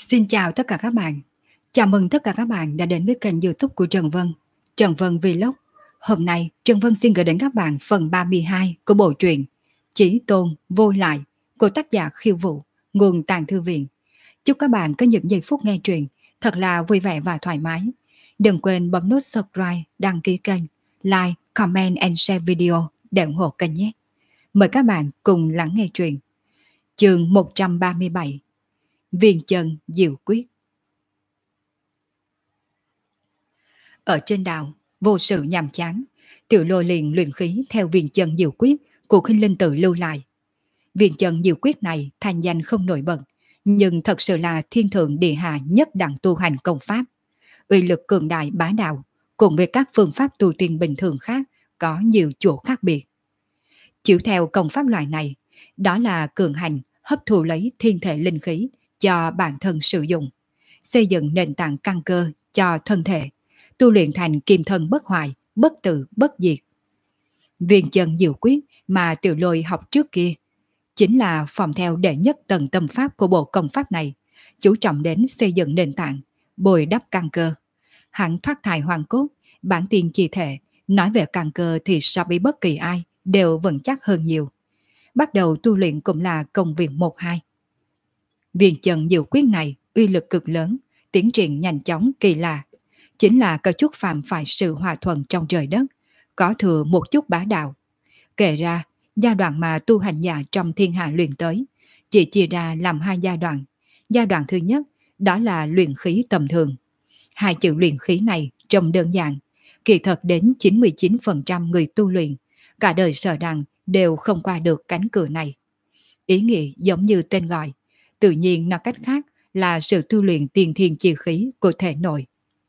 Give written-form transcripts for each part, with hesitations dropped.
Xin chào tất cả các bạn. Chào mừng tất cả các bạn đã đến với kênh YouTube của Trần Vân, Trần Vân Vlog. Hôm nay, Trần Vân xin gửi đến các bạn phần 32 của bộ truyện Chí Tôn Vô Lại của tác giả Khiêu Vũ, nguồn Tàng Thư Viện. Chúc các bạn có những giây phút nghe truyện thật là vui vẻ và thoải mái. Đừng quên bấm nút subscribe, đăng ký kênh, like, comment and share video để ủng hộ kênh nhé. Mời các bạn cùng lắng nghe truyện. Chương 137, Viên Chân Diệu Quyết. Ở trên đảo, vô sự nhàm chán, Tiểu Lôi liền luyện khí theo viên chân diệu quyết của Khinh Linh Tự lưu lại. Viên chân diệu quyết này thành danh không nổi bật, nhưng thật sự là thiên thượng địa hạ nhất đẳng tu hành công pháp. Uy lực cường đại bá đạo, cùng với các phương pháp tu tiên bình thường khác có nhiều chỗ khác biệt. Chịu theo công pháp loại này, đó là cường hành hấp thụ lấy thiên thể linh khí cho bản thân sử dụng, xây dựng nền tảng căn cơ cho thân thể, tu luyện thành kim thân bất hoại, bất tử bất diệt. Viên chân diệu quyết mà Tiểu Lôi học trước kia chính là phòng theo đệ nhất tầng tâm pháp của bộ công pháp này, chú trọng đến xây dựng nền tảng, bồi đắp căn cơ. Hắn thoát thai hoàn cốt, bản tiên chi thể, nói về căn cơ thì so với bất kỳ ai đều vững chắc hơn nhiều. Bắt đầu tu luyện cũng là công việc 1-2. Viên chân diệu quyết này uy lực cực lớn, tiến triển nhanh chóng kỳ lạ, chính là có chút phạm phải sự hòa thuận trong trời đất, có thừa một chút bá đạo. Kể ra, giai đoạn mà tu hành giả trong thiên hạ luyện tới, chỉ chia ra làm 2 giai đoạn. Giai đoạn thứ nhất, đó là luyện khí tầm thường. 2 chữ luyện khí này trông đơn giản, kỳ thật đến 99% người tu luyện, cả đời sợ rằng đều không qua được cánh cửa này. Ý nghĩa giống như tên gọi, tự nhiên nói cách khác là sự tu luyện tiền thiên chi khí của thể nội.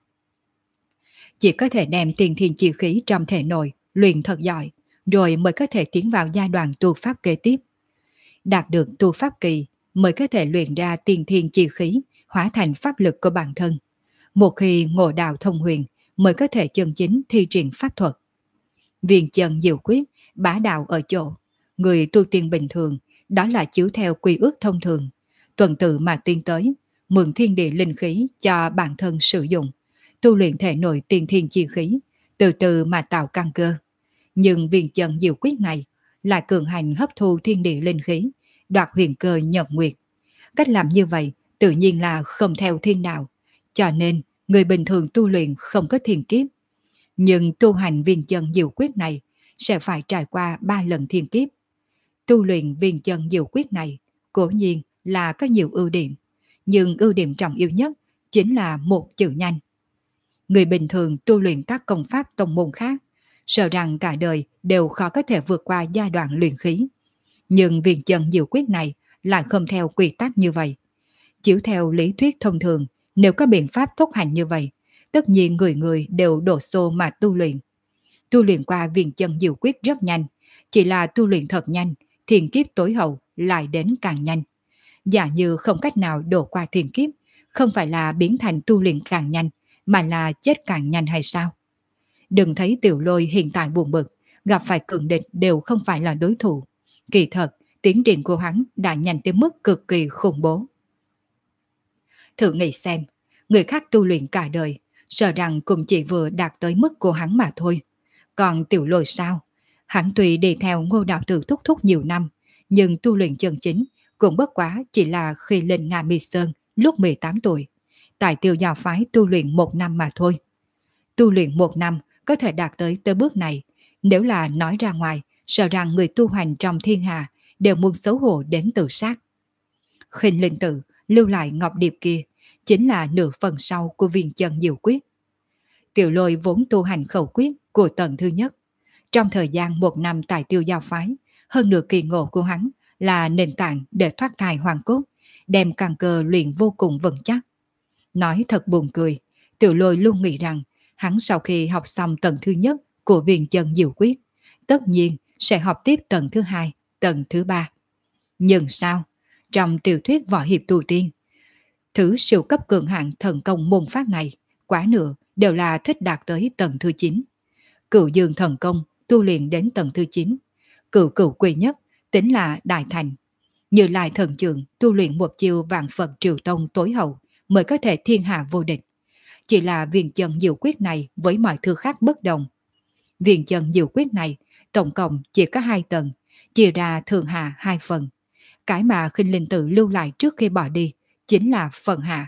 Chỉ có thể đem tiền thiên chi khí trong thể nội luyện thật giỏi, rồi mới có thể tiến vào giai đoạn tu pháp kế tiếp. Đạt được tu pháp kỳ mới có thể luyện ra tiền thiên chi khí hóa thành pháp lực của bản thân. Một khi ngộ đạo thông huyền mới có thể chân chính thi triển pháp thuật. Viên chân diệu quyết bá đạo ở chỗ, người tu tiên bình thường đó là chiếu theo quy ước thông thường, tuần tự mà tiến tới, mượn thiên địa linh khí cho bản thân sử dụng, tu luyện thể nội tiền thiên chi khí, từ từ mà tạo căn cơ. Nhưng viên chân diệu quyết này lại cường hành hấp thu thiên địa linh khí, đoạt huyền cơ nhật nguyệt. Cách làm như vậy tự nhiên là không theo thiên đạo, cho nên người bình thường tu luyện không có thiên kiếp. Nhưng tu hành viên chân diệu quyết này sẽ phải trải qua 3 lần thiên kiếp. Tu luyện viên chân diệu quyết này cố nhiên là có nhiều ưu điểm, nhưng ưu điểm trọng yếu nhất chính là một chữ nhanh. Người bình thường tu luyện các công pháp tông môn khác, sợ rằng cả đời đều khó có thể vượt qua giai đoạn luyện khí. Nhưng viên chân diệu quyết này lại không theo quy tắc như vậy. Chiếu theo lý thuyết thông thường, nếu có biện pháp thúc hành như vậy, tất nhiên người người đều đổ xô mà tu luyện. Tu luyện qua viên chân diệu quyết rất nhanh, chỉ là tu luyện thật nhanh, thiên kiếp tối hậu lại đến càng nhanh. Giả như không cách nào đổ qua thiên kiếp, không phải là biến thành tu luyện càng nhanh, mà là chết càng nhanh hay sao? Đừng thấy Tiểu Lôi hiện tại buồn bực, gặp phải cường địch đều không phải là đối thủ. Kỳ thật, tiến triển của hắn đã nhanh tới mức cực kỳ khủng bố. Thử nghĩ xem, người khác tu luyện cả đời, sợ rằng cũng chỉ vừa đạt tới mức của hắn mà thôi. Còn Tiểu Lôi sao? Hắn tuy đi theo Ngô đạo tử thúc thúc nhiều năm, nhưng tu luyện chân chính cũng bất quá chỉ là khi lên Nga Mi Sơn lúc 18 tuổi. Tại Tiêu Giao phái tu luyện 1 năm mà thôi. Tu luyện 1 năm có thể đạt tới bước này, nếu là nói ra ngoài, sợ rằng người tu hành trong thiên hạ đều muốn xấu hổ đến tự sát. Khinh Linh Tự lưu lại ngọc điệp kia chính là nửa phần sau của viên chân diệu quyết. Tiểu Lôi vốn tu hành khẩu quyết của tầng thứ nhất. Trong thời gian 1 năm tại Tiêu Giao phái, hơn nửa kỳ ngộ của hắn là nền tảng để thoát thai hoàn cốt, đem căn cơ luyện vô cùng vững chắc. Nói thật buồn cười, Tiểu Lôi luôn nghĩ rằng hắn sau khi học xong tầng thứ nhất của viên chân diệu quyết, tất nhiên sẽ học tiếp tầng thứ 2, tầng thứ 3. Nhưng sao? Trong tiểu thuyết võ hiệp tu tiên, thứ siêu cấp cường hạng thần công môn pháp này, quá nửa đều là thích đạt tới tầng thứ 9. Cửu dương thần công tu luyện đến tầng thứ 9. Cửu cửu quy nhất tính là đại thành. Như Lai thần trưởng tu luyện một chiêu vạn Phật triều tông tối hậu, mới có thể thiên hạ vô địch. Chỉ là viên chân diệu quyết này với mọi thứ khác bất đồng. Viên chân diệu quyết này tổng cộng chỉ có 2 tầng, chia ra thượng hạ 2 phần. Cái mà Khinh Linh Tự lưu lại trước khi bỏ đi chính là phần hạ.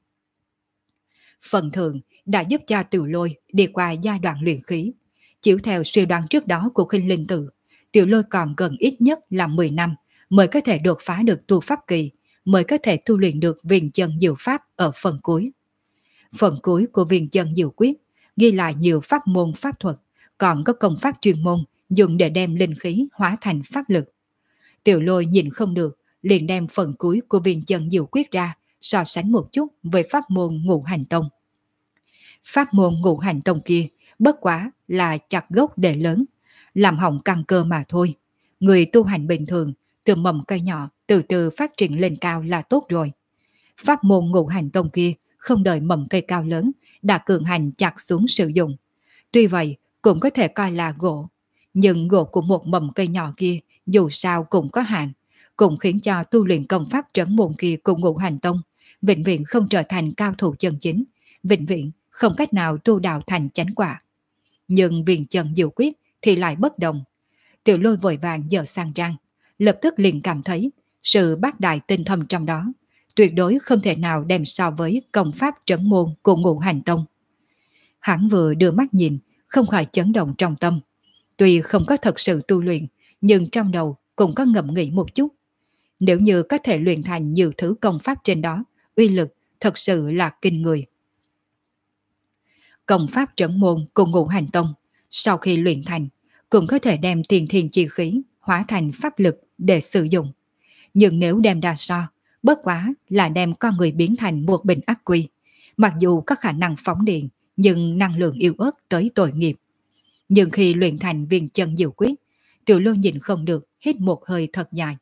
Phần thượng đã giúp cho Tiểu Lôi đi qua giai đoạn luyện khí. Chiếu theo suy đoán trước đó của Khinh Linh Tự, Tiểu Lôi còn gần ít nhất là 10 năm mới có thể đột phá được tu pháp kỳ, mới có thể tu luyện được viên chân diệu pháp ở phần cuối. Phần cuối của viên chân diệu quyết ghi lại nhiều pháp môn pháp thuật, còn có công pháp chuyên môn dùng để đem linh khí hóa thành pháp lực. Tiểu Lôi nhìn không được, liền đem phần cuối của viên chân diệu quyết ra, so sánh một chút với pháp môn ngũ hành tông. Pháp môn ngũ hành tông kia bất quá là chặt gốc để lớn, làm hỏng căn cơ mà thôi. Người tu hành bình thường, từ mầm cây nhỏ từ từ phát triển lên cao là tốt rồi. Pháp môn ngũ hành tông kia không đợi mầm cây cao lớn đã cường hành chặt xuống sử dụng. Tuy vậy cũng có thể coi là gỗ, nhưng gỗ của một mầm cây nhỏ kia dù sao cũng có hạn, cũng khiến cho tu luyện công pháp trấn môn kia của ngũ hành tông vĩnh viễn không trở thành cao thủ chân chính, vĩnh viễn không cách nào tu đạo thành chánh quả. Nhưng viên chân diệu quyết thì lại bất đồng. Tiểu Lôi vội vàng dở sang trang, lập tức liền cảm thấy sự bác đại tinh thâm trong đó tuyệt đối không thể nào đem so với công pháp trấn môn của ngũ hành tông. Hắn vừa đưa mắt nhìn, không khỏi chấn động trong tâm. Tuy không có thật sự tu luyện, nhưng trong đầu cũng có ngẫm nghĩ một chút. Nếu như có thể luyện thành nhiều thứ công pháp trên đó, uy lực thật sự là kinh người. Công pháp trấn môn của ngũ hành tông, sau khi luyện thành, cũng có thể đem tiền thiên chi khí hóa thành pháp lực để sử dụng. Nhưng nếu đem ra so, bất quá là đem con người biến thành một bình ắc quy. Mặc dù có khả năng phóng điện, nhưng năng lượng yếu ớt tới tội nghiệp. Nhưng khi luyện thành viên chân diệu quyết, Tiểu Lôi nhìn không được, hít một hơi thật dài.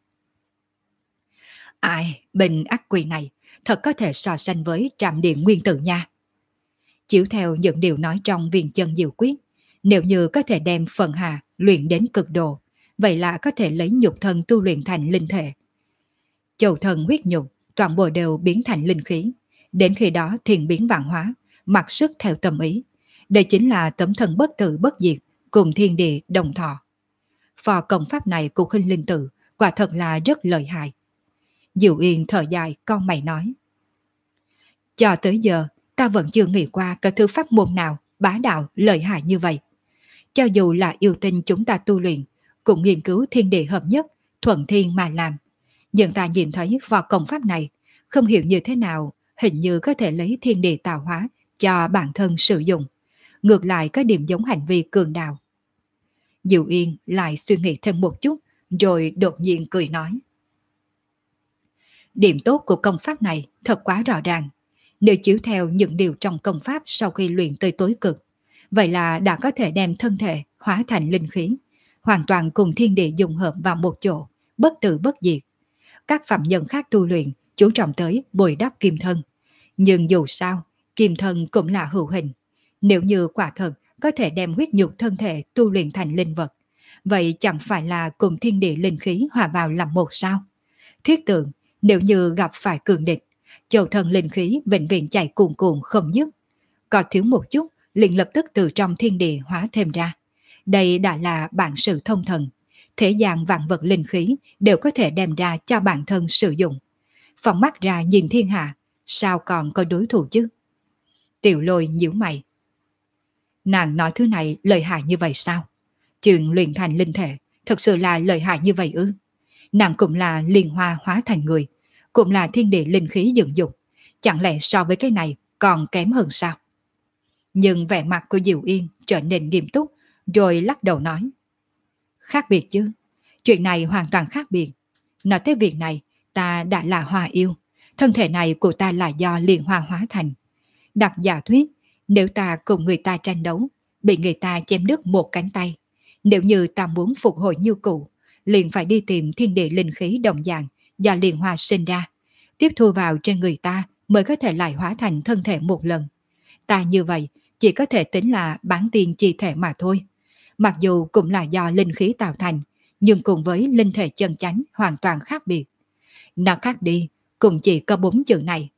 Ai, bình ắc quy này thật có thể so sánh với trạm điện nguyên tử nha. Chiếu theo những điều nói trong viên chân diệu quyết, nếu như có thể đem phần hạ luyện đến cực độ, vậy là có thể lấy nhục thân tu luyện thành linh thể. Châu thần huyết nhục, toàn bộ đều biến thành linh khí. Đến khi đó thiên biến vạn hóa, mặc sức theo tâm ý. Đây chính là tấm thân bất tử bất diệt, cùng thiên địa đồng thọ. Phò công pháp này của Khinh Linh Tự quả thật là rất lợi hại. Diệu Yên thở dài cau mày nói. Cho tới giờ, ta vẫn chưa nghĩ qua cái thứ pháp môn nào bá đạo lợi hại như vậy. Cho dù là yêu tinh chúng ta tu luyện, cũng nghiên cứu thiên địa hợp nhất, thuận thiên mà làm. Nhưng ta nhìn thấy võ công pháp này, không hiểu như thế nào, hình như có thể lấy thiên địa tạo hóa cho bản thân sử dụng. Ngược lại có điểm giống hành vi cường đạo. Diệu Yên lại suy nghĩ thêm một chút, rồi đột nhiên cười nói. Điểm tốt của công pháp này thật quá rõ ràng. Nếu chiếu theo những điều trong công pháp sau khi luyện tới tối cực, vậy là đã có thể đem thân thể hóa thành linh khí, hoàn toàn cùng thiên địa dung hợp vào một chỗ, bất tử bất diệt. Các phạm nhân khác tu luyện chú trọng tới bồi đắp kim thân. Nhưng dù sao, kim thân cũng là hữu hình. Nếu như quả thật có thể đem huyết nhục thân thể tu luyện thành linh vật, vậy chẳng phải là cùng thiên địa linh khí hòa vào làm một sao? Thiết tưởng, nếu như gặp phải cường địch, châu thần linh khí vĩnh viễn chạy cuồn cuộn không dứt. Có thiếu một chút, liền lập tức từ trong thiên địa hóa thêm ra. Đây đã là bản sự thông thần. Thế gian vạn vật linh khí đều có thể đem ra cho bản thân sử dụng. Phóng mắt ra nhìn thiên hạ, sao còn có đối thủ chứ? Tiểu Lôi nhíu mày. Nàng nói thứ này lợi hại như vậy sao? Chuyện luyện thành linh thể thật sự là lợi hại như vậy ư? Nàng cũng là liên hoa hóa thành người, cũng là thiên địa linh khí dựng dục. Chẳng lẽ so với cái này còn kém hơn sao? Nhưng vẻ mặt của Diệu Yên trở nên nghiêm túc, rồi lắc đầu nói. Khác biệt chứ, chuyện này hoàn toàn khác biệt. Nói tới việc này, ta đã là hoa yêu, thân thể này của ta là do liên hoa hóa thành. Đặt giả thuyết, nếu ta cùng người ta tranh đấu, bị người ta chém đứt một cánh tay, nếu như ta muốn phục hồi như cũ, liền phải đi tìm thiên địa linh khí đồng dạng do liên hoa sinh ra, tiếp thu vào trên người ta mới có thể lại hóa thành thân thể một lần. Ta như vậy chỉ có thể tính là bán tiên chi thể mà thôi. Mặc dù cũng là do linh khí tạo thành, nhưng cùng với linh thể chân chánh hoàn toàn khác biệt. Nó khác đi, cũng chỉ có 4 chữ này.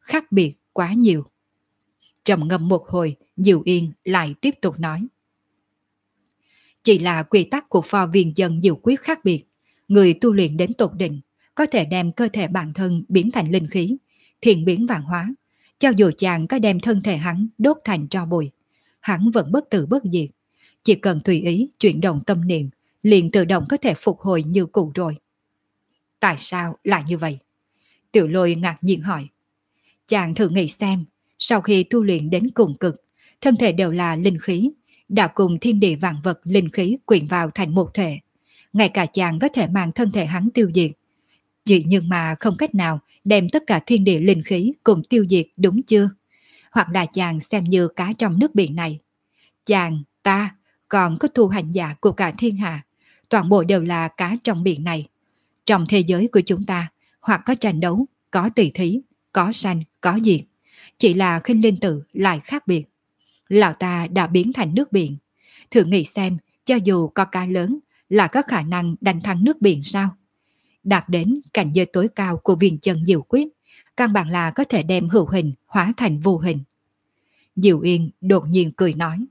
khác biệt quá nhiều. Trầm ngâm một hồi, Diệu Yên lại tiếp tục nói. Chỉ là quy tắc của pho viên dân diệu quyết khác biệt. Người tu luyện đến tột đỉnh có thể đem cơ thể bản thân biến thành linh khí, thiện biến vạn hóa. Cho dù chàng có đem thân thể hắn đốt thành tro bụi, hắn vẫn bất tử bất diệt. Chỉ cần tùy ý chuyển động tâm niệm, liền tự động có thể phục hồi như cũ rồi. Tại sao lại như vậy? Tiểu Lôi ngạc nhiên hỏi. Chàng thử nghĩ xem, sau khi tu luyện đến cùng cực, thân thể đều là linh khí, đã cùng thiên địa vạn vật linh khí quyện vào thành một thể. Ngay cả chàng có thể mang thân thể hắn tiêu diệt. Chỉ nhưng mà không cách nào đem tất cả thiên địa linh khí cùng tiêu diệt, đúng chưa? Hoặc là chàng xem như cá trong nước biển này. Chàng, ta, còn có tu hành giả của cả thiên hạ, toàn bộ đều là cá trong biển này. Trong thế giới của chúng ta, hoặc có tranh đấu, có tỷ thí, có sanh, có diệt. Chỉ là Khinh Linh Tự lại khác biệt. Lão ta đã biến thành nước biển. Thử nghĩ xem, cho dù có cá lớn, là có khả năng đánh thắng nước biển sao? Đạt đến cảnh giới tối cao của Viền Chân Diệu Quyết, căn bản là có thể đem hữu hình hóa thành vô hình. Diệu Yên đột nhiên cười nói.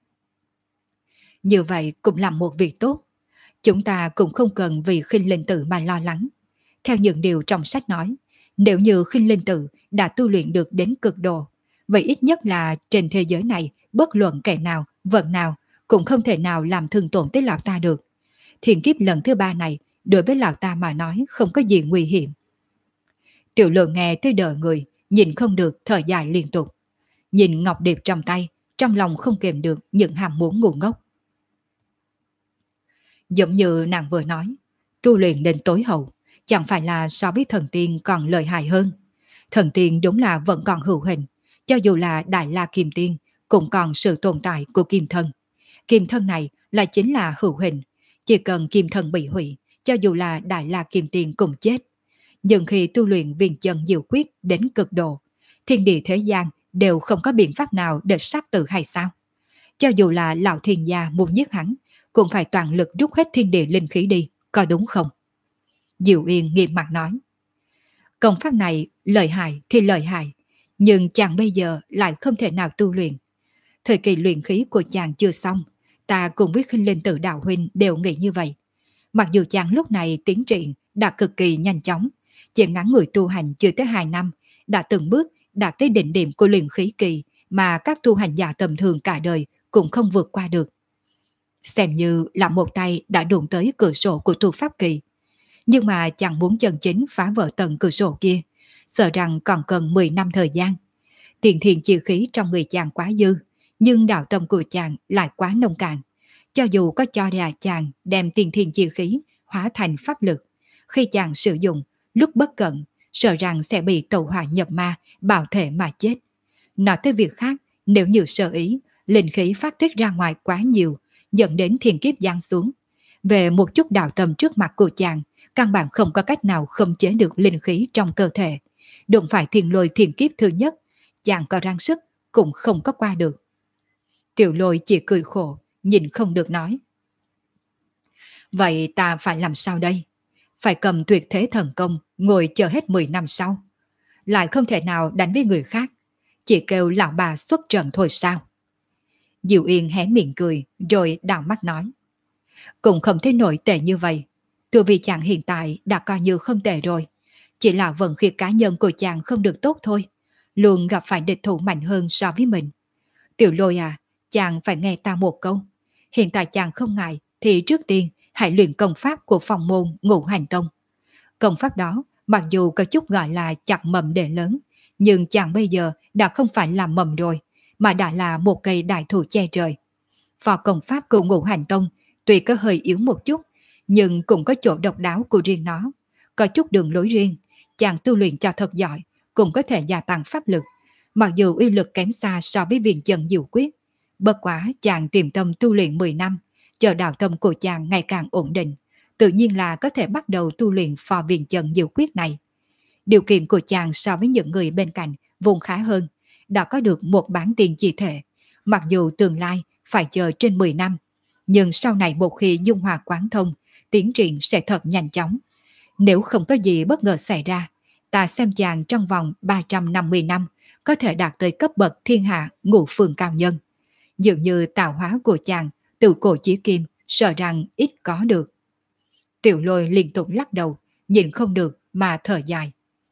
Như vậy cũng là một việc tốt. Chúng ta cũng không cần vì Khinh Linh Tự mà lo lắng. Theo những điều trong sách nói, nếu như Khinh Linh Tự đã tu luyện được đến cực độ, vậy ít nhất là trên thế giới này, bất luận kẻ nào, vật nào, cũng không thể nào làm thương tổn tới lão ta được. Thiên kiếp lần thứ 3 này, đối với lão ta mà nói không có gì nguy hiểm. Tiểu Lộ nghe tới đời người, nhìn không được thở dài liên tục. Nhìn ngọc điệp trong tay, trong lòng không kềm được những ham muốn ngu ngốc. Giống như nàng vừa nói, tu luyện đến tối hậu, chẳng phải là so với thần tiên còn lợi hại hơn. Thần tiên đúng là vẫn còn hữu hình, cho dù là Đại La Kim Tiên, cũng còn sự tồn tại của kim thân. Kim thân này là chính là hữu hình, chỉ cần kim thân bị hủy, cho dù là Đại La Kim Tiên cũng chết. Nhưng khi tu luyện Viền Chân Diệu Quyết đến cực độ, thiên địa thế gian đều không có biện pháp nào để sát tử hay sao? Cho dù là lão thiên gia muốn giết hắn, cũng phải toàn lực rút hết thiên địa linh khí đi, có đúng không? Diệu Yên nghiêm mặt nói. Công pháp này lợi hại thì lợi hại, nhưng chàng bây giờ lại không thể nào tu luyện. Thời kỳ luyện khí của chàng chưa xong, ta cùng với Khinh Linh Tự đạo huynh đều nghĩ như vậy. Mặc dù chàng lúc này tiến triển đã cực kỳ nhanh chóng, chỉ ngắn người tu hành chưa tới 2 năm, đã từng bước đạt tới đỉnh điểm của luyện khí kỳ mà các tu hành giả tầm thường cả đời cũng không vượt qua được. Xem như là một tay đã đụng tới cửa sổ của tu pháp kỳ. Nhưng mà chàng muốn chân chính phá vỡ tầng cửa sổ kia, sợ rằng còn cần 10 năm thời gian. Tiền thiền chi khí trong người chàng quá dư, nhưng đạo tâm của chàng lại quá nông cạn. Cho dù có cho ra chàng đem tiền thiền chi khí hóa thành pháp lực, khi chàng sử dụng, lúc bất cẩn, sợ rằng sẽ bị tẩu hỏa nhập ma, bạo thể mà chết. Nói tới việc khác, nếu như sợ ý, linh khí phát tiết ra ngoài quá nhiều, dẫn đến thiên kiếp giáng xuống. Về một chút đạo tâm trước mặt của chàng, căn bản không có cách nào khống chế được linh khí trong cơ thể. Đụng phải thiên lôi thiên kiếp thứ nhất, chàng có răng sức cũng không có qua được. Tiểu Lôi chỉ cười khổ, nhìn không được nói. Vậy ta phải làm sao đây? Phải cầm tuyệt thế thần công, ngồi chờ hết 10 năm sau. Lại không thể nào đánh với người khác, chỉ kêu lão bà xuất trận thôi sao? Diệu Yên hé miệng cười, rồi đảo mắt nói. Cũng không thấy nổi tệ như vậy. Từ vì chàng hiện tại đã coi như không tệ rồi. Chỉ là vận khí cá nhân của chàng không được tốt thôi. Luôn gặp phải địch thủ mạnh hơn so với mình. Tiểu Lôi à, chàng phải nghe ta một câu. Hiện tại chàng không ngại thì trước tiên hãy luyện công pháp của phòng môn Ngũ Hành Tông. Công pháp đó mặc dù có chút gọi là chặt mầm để lớn, nhưng chàng bây giờ đã không phải là mầm rồi, mà đã là một cây đại thụ che trời. Phò công pháp của Ngũ Hành Tông tuy có hơi yếu một chút, nhưng cũng có chỗ độc đáo của riêng nó. Có chút đường lối riêng, chàng tu luyện cho thật giỏi, cũng có thể gia tăng pháp lực. Mặc dù uy lực kém xa so với Viền Chân Diệu Quyết, bất quá chàng tiềm tâm tu luyện 10 năm, chờ đạo tâm của chàng ngày càng ổn định, tự nhiên là có thể bắt đầu tu luyện phò Viền Chân Diệu Quyết này. Điều kiện của chàng so với những người bên cạnh vùng khá hơn, đã có được một bản tiền chi thể. Mặc dù tương lai phải chờ trên 10 năm, nhưng sau này một khi dung hòa quán thông, tiến triển sẽ thật nhanh chóng. Nếu không có gì bất ngờ xảy ra, ta xem chàng trong vòng 350 năm có thể đạt tới cấp bậc thiên hạ ngũ phương cao nhân. Dường như tạo hóa của chàng từ cổ chí kim sợ rằng ít có được. Tiểu Lôi liên tục lắc đầu, nhìn không được mà thở dài.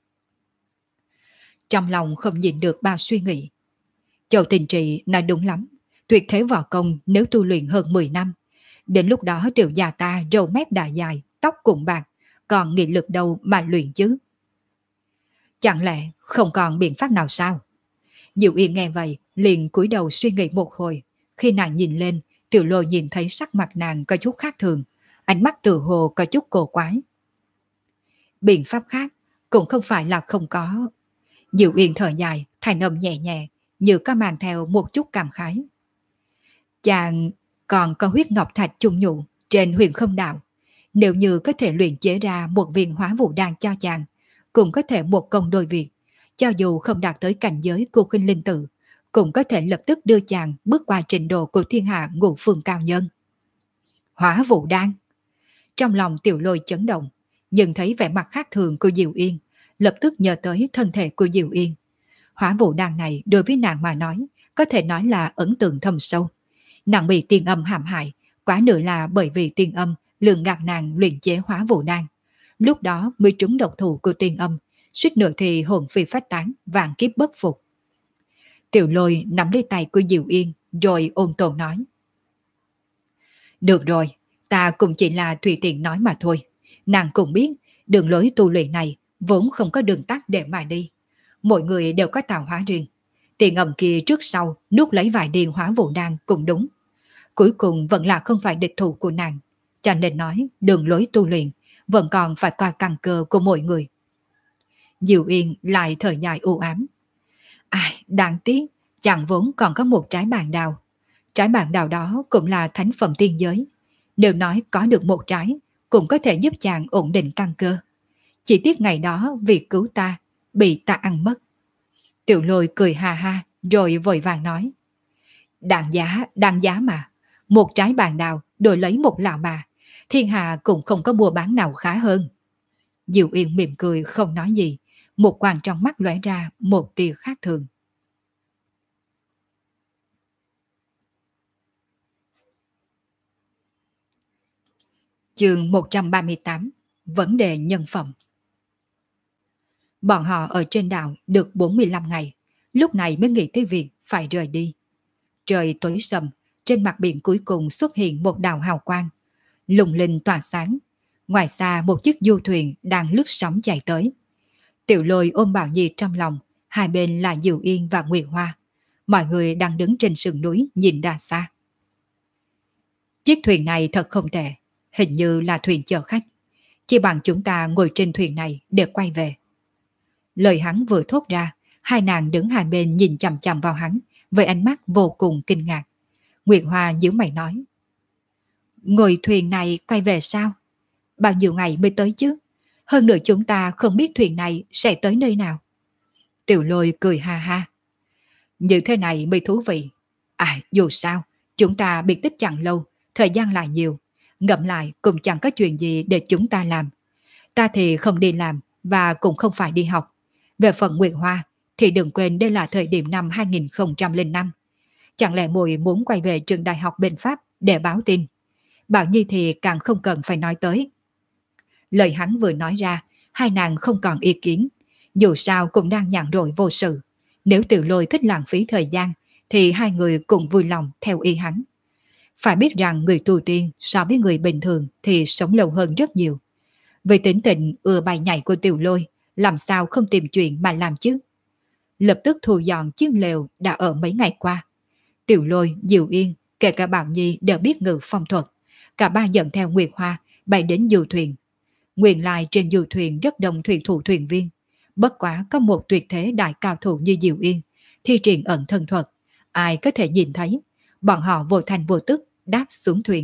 Trong lòng không nhìn được bao suy nghĩ. Châu Tình Trị nói đúng lắm, tuyệt thế võ công nếu tu luyện hơn 10 năm, đến lúc đó tiểu già ta râu mép đã dài, tóc cũng bạc, còn nghị lực đâu mà luyện chứ. Chẳng lẽ không còn biện pháp nào sao? Diệu Yên nghe vậy, liền cúi đầu suy nghĩ một hồi. Khi nàng nhìn lên, Tiểu Lôi nhìn thấy sắc mặt nàng có chút khác thường, ánh mắt tự hồ có chút cổ quái. Biện pháp khác cũng không phải là không có. Diệu Yên thở dài, thành âm nhẹ nhẹ, như có mang theo một chút cảm khái. Chàng còn có huyết ngọc thạch chung nhụ trên huyền không đạo. Nếu như có thể luyện chế ra một viên hóa vũ đan cho chàng, cũng có thể một công đôi việc. Cho dù không đạt tới cảnh giới của khinh linh tử, cũng có thể lập tức đưa chàng bước qua trình độ của thiên hạ ngũ phương cao nhân. Hóa vũ đan. Trong lòng Tiểu Lôi chấn động, nhưng thấy vẻ mặt khác thường của Diệu Yên, lập tức nhớ tới thân thể của Diệu Yên. Hóa vũ đan này đối với nàng mà nói, có thể nói là ấn tượng thâm sâu. Nàng bị tiên âm hãm hại, quá nữa là bởi vì tiên âm lường gạt nàng luyện chế hóa vũ đan. Lúc đó mới trúng độc thủ của tiên âm, suýt nữa thì hồn phi phách tán, vạn kiếp bất phục. Tiểu Lôi nắm lấy tay của Diệu Yên, rồi ôn tồn nói. Được rồi, ta cũng chỉ là tùy tiện nói mà thôi. Nàng cũng biết, đường lối tu luyện này vốn không có đường tắt để mà đi. Mỗi người đều có tạo hóa riêng. Tiền âm kia trước sau nuốt lấy vài điền hóa vũ đan cũng đúng. Cuối cùng vẫn là không phải địch thủ của nàng. Cho nên nói đường lối tu luyện vẫn còn phải coi căn cơ của mỗi người. Diệu Yên lại thở dài u ám. Ai, đáng tiếc, chẳng vốn còn có một trái bàn đào. Trái bàn đào đó cũng là thánh phẩm tiên giới. Nếu nói có được một trái, cũng có thể giúp chàng ổn định căn cơ. Chỉ tiếc ngày đó vì cứu ta, bị ta ăn mất. Tiểu Lôi cười ha ha, rồi vội vàng nói. Đáng giá mà. Một trái bàn đào đổi lấy một lão bà. Thiên hạ cũng không có mua bán nào khá hơn. Diệu Yên mỉm cười không nói gì. Một quang trong mắt lóe ra một tia khác thường. Chương 138. Vấn đề nhân phẩm. Bọn họ ở trên đảo được 45 ngày, lúc này mới nghĩ tới việc phải rời đi. Trời tối sầm, trên mặt biển cuối cùng xuất hiện một đạo hào quang, lung linh tỏa sáng. Ngoài xa một chiếc du thuyền đang lướt sóng chạy tới. Tiểu Lôi ôm Bảo Nhi trong lòng, hai bên là Diệu Yên và Nguyệt Hoa. Mọi người đang đứng trên sườn núi nhìn ra xa. Chiếc thuyền này thật không tệ, hình như là thuyền chở khách. Chỉ bằng chúng ta ngồi trên thuyền này để quay về. Lời hắn vừa thốt ra, hai nàng đứng hai bên nhìn chằm chằm vào hắn với ánh mắt vô cùng kinh ngạc. Nguyệt Hoa nhíu mày nói. Ngồi thuyền này quay về sao? Bao nhiêu ngày mới tới chứ? Hơn nữa chúng ta không biết thuyền này sẽ tới nơi nào. Tiểu Lôi cười ha ha. Như thế này mới thú vị. Dù sao, chúng ta biệt tích chẳng lâu, thời gian lại nhiều. Ngẫm lại cũng chẳng có chuyện gì để chúng ta làm. Ta thì không đi làm và cũng không phải đi học. Về phần Nguyệt Hoa thì đừng quên đây là thời điểm năm 2005. Chẳng lẽ muội muốn quay về trường đại học bên Pháp để báo tin? Bảo Nhi thì càng không cần phải nói tới. Lời hắn vừa nói ra, hai nàng không còn ý kiến. Dù sao cũng đang nhàn rỗi vô sự. Nếu Tiểu Lôi thích lãng phí thời gian, thì hai người cùng vui lòng theo ý hắn. Phải biết rằng người tu tiên so với người bình thường thì sống lâu hơn rất nhiều. Vì tính tình ưa bay nhảy của Tiểu Lôi, làm sao không tìm chuyện mà làm chứ? Lập tức thu dọn chiếc lều đã ở mấy ngày qua. Tiểu Lôi, Diệu Yên, kể cả Bảo Nhi đều biết ngự phong thuật. Cả ba dẫn theo Nguyệt Hoa bay đến du thuyền. Nguyên lai trên du thuyền rất đông thuyền thủ thuyền viên. Bất quá có một tuyệt thế đại cao thủ như Diệu Yên, thi triển ẩn thân thuật. Ai có thể nhìn thấy, bọn họ vô thành vô tức đáp xuống thuyền.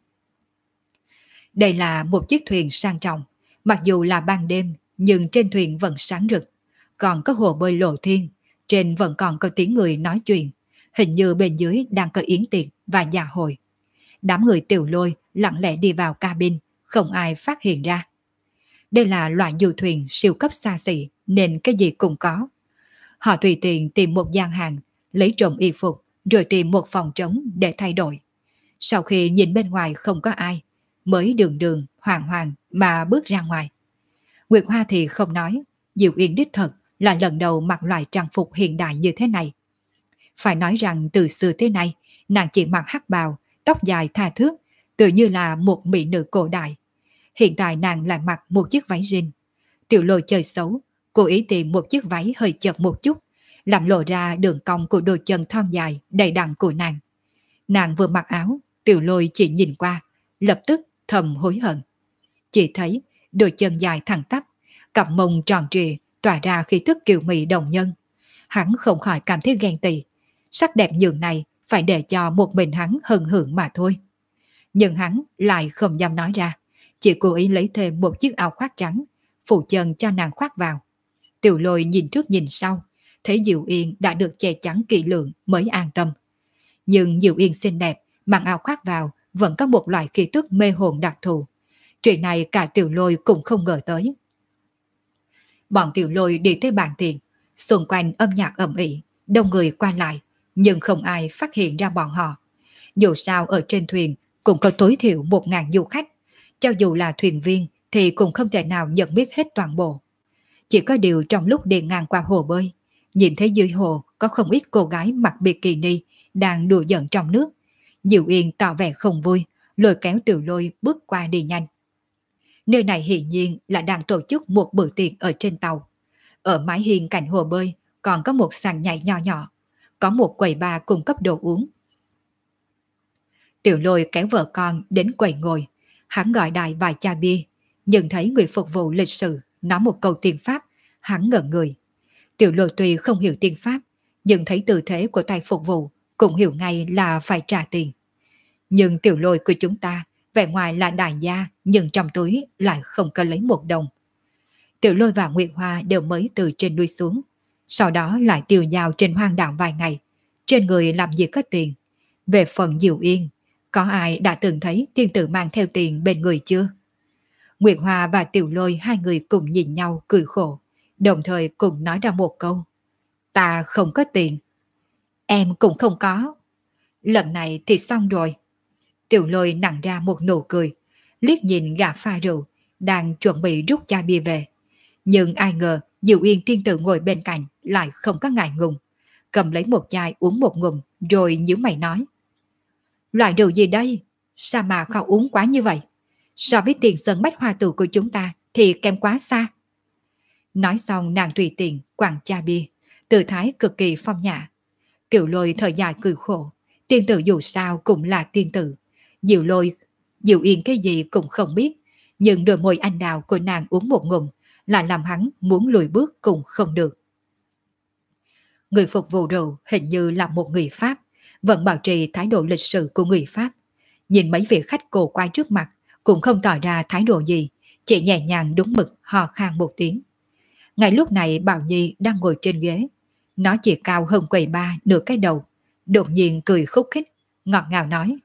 Đây là một chiếc thuyền sang trọng. Mặc dù là ban đêm, nhưng trên thuyền vẫn sáng rực. Còn có hồ bơi lộ thiên, trên vẫn còn có tiếng người nói chuyện. Hình như bên dưới đang có yến tiệc và dạ hội. Đám người Tiểu Lôi lặng lẽ đi vào cabin, không ai phát hiện ra. Đây là loại du thuyền siêu cấp xa xỉ, nên cái gì cũng có. Họ tùy tiện tìm một gian hàng, lấy trộm y phục, rồi tìm một phòng trống để thay đổi. Sau khi nhìn bên ngoài không có ai, mới đường đường, hoàng hoàng mà bước ra ngoài. Nguyệt Hoa thì không nói, Diệu Yên đích thật là lần đầu mặc loại trang phục hiện đại như thế này. Phải nói rằng từ xưa tới nay, nàng chỉ mặc hắc bào, tóc dài tha thướt, tự như là một mỹ nữ cổ đại. Hiện tại nàng lại mặc một chiếc váy jean. Tiểu Lôi chơi xấu, cố ý tìm một chiếc váy hơi chật một chút, làm lộ ra đường cong của đôi chân thon dài đầy đặn của nàng. Nàng vừa mặc áo, Tiểu Lôi chỉ nhìn qua, lập tức thầm hối hận. Chỉ thấy đôi chân dài thẳng tắp, cặp mông tròn trịa tỏa ra khí tức kiều mị đồng nhân. Hắn không khỏi cảm thấy ghen tị. Sắc đẹp nhường này phải để cho một mình hắn hân hưởng mà thôi. Nhưng hắn lại không dám nói ra, chỉ cố ý lấy thêm một chiếc áo khoác trắng, phụ chân cho nàng khoác vào. Tiểu Lôi nhìn trước nhìn sau, thấy Diệu Yên đã được che chắn kỹ lưỡng mới an tâm. Nhưng Diệu Yên xinh đẹp, mặc áo khoác vào vẫn có một loại khí tức mê hồn đặc thù. Chuyện này cả Tiểu Lôi cũng không ngờ tới. Bọn Tiểu Lôi đi tới bàn tiền, xung quanh âm nhạc ầm ĩ, đông người qua lại, nhưng không ai phát hiện ra bọn họ. Dù sao ở trên thuyền cũng có tối thiểu 1.000 du khách, cho dù là thuyền viên thì cũng không thể nào nhận biết hết toàn bộ. Chỉ có điều trong lúc đi ngang qua hồ bơi, nhìn thấy dưới hồ có không ít cô gái mặc bikini đang đùa giỡn trong nước. Diệu Yên tỏ vẻ không vui, lôi kéo Tiểu Lôi bước qua đi nhanh. Nơi này hiển nhiên là đang tổ chức một bữa tiệc ở trên tàu. Ở mái hiên cạnh hồ bơi còn có một sàn nhảy nhỏ nhỏ, có một quầy bar cung cấp đồ uống. Tiểu Lôi kéo vợ con đến quầy ngồi, hắn gọi đại vài chai bia, nhưng thấy người phục vụ lịch sự nói một câu tiếng Pháp, hắn ngẩn người. Tiểu Lôi tuy không hiểu tiếng Pháp, nhưng thấy tư thế của tay phục vụ cũng hiểu ngay là phải trả tiền. Nhưng Tiểu Lôi của chúng ta vẻ ngoài là đại gia, nhưng trong túi lại không có lấy một đồng. Tiểu Lôi và Nguyệt Hoa đều mới từ trên núi xuống, sau đó lại tiêu dao trên hoang đảo vài ngày, trên người làm gì có tiền. Về phần Diệu Yên, có ai đã từng thấy tiên tử mang theo tiền bên người chưa? Nguyệt Hoa và Tiểu Lôi hai người cùng nhìn nhau cười khổ, đồng thời cùng nói ra một câu: ta không có tiền. Em cũng không có. Lần này thì xong rồi. Tiểu Lôi nặng ra một nụ cười, liếc nhìn gã pha rượu đang chuẩn bị rút chai bia về. Nhưng ai ngờ Diệu Yên tiên tử ngồi bên cạnh lại không có ngại ngùng, cầm lấy một chai uống một ngụm rồi nhíu mày nói: loại rượu gì đây? Sao mà khó uống quá như vậy? So với tiền sân bách hoa tù của chúng ta thì kém quá xa. Nói xong nàng tùy tiện quẳng chai bia, tư thái cực kỳ phong nhã. Tiểu Lôi thở dài cười khổ, tiên tử dù sao cũng là tiên tử. Diệu Yên cái gì cũng không biết, nhưng đôi môi anh đào của nàng uống một ngụm lại làm hắn muốn lùi bước cũng không được. Người phục vụ rượu hình như là một người Pháp, vẫn bảo trì thái độ lịch sự của người Pháp. Nhìn mấy vị khách cổ quay trước mặt cũng không tỏ ra thái độ gì, chỉ nhẹ nhàng đúng mực hò khan một tiếng. Ngay lúc này Bảo Nhi đang ngồi trên ghế, nó chỉ cao hơn quầy ba nửa cái đầu, đột nhiên cười khúc khích, ngọt ngào nói: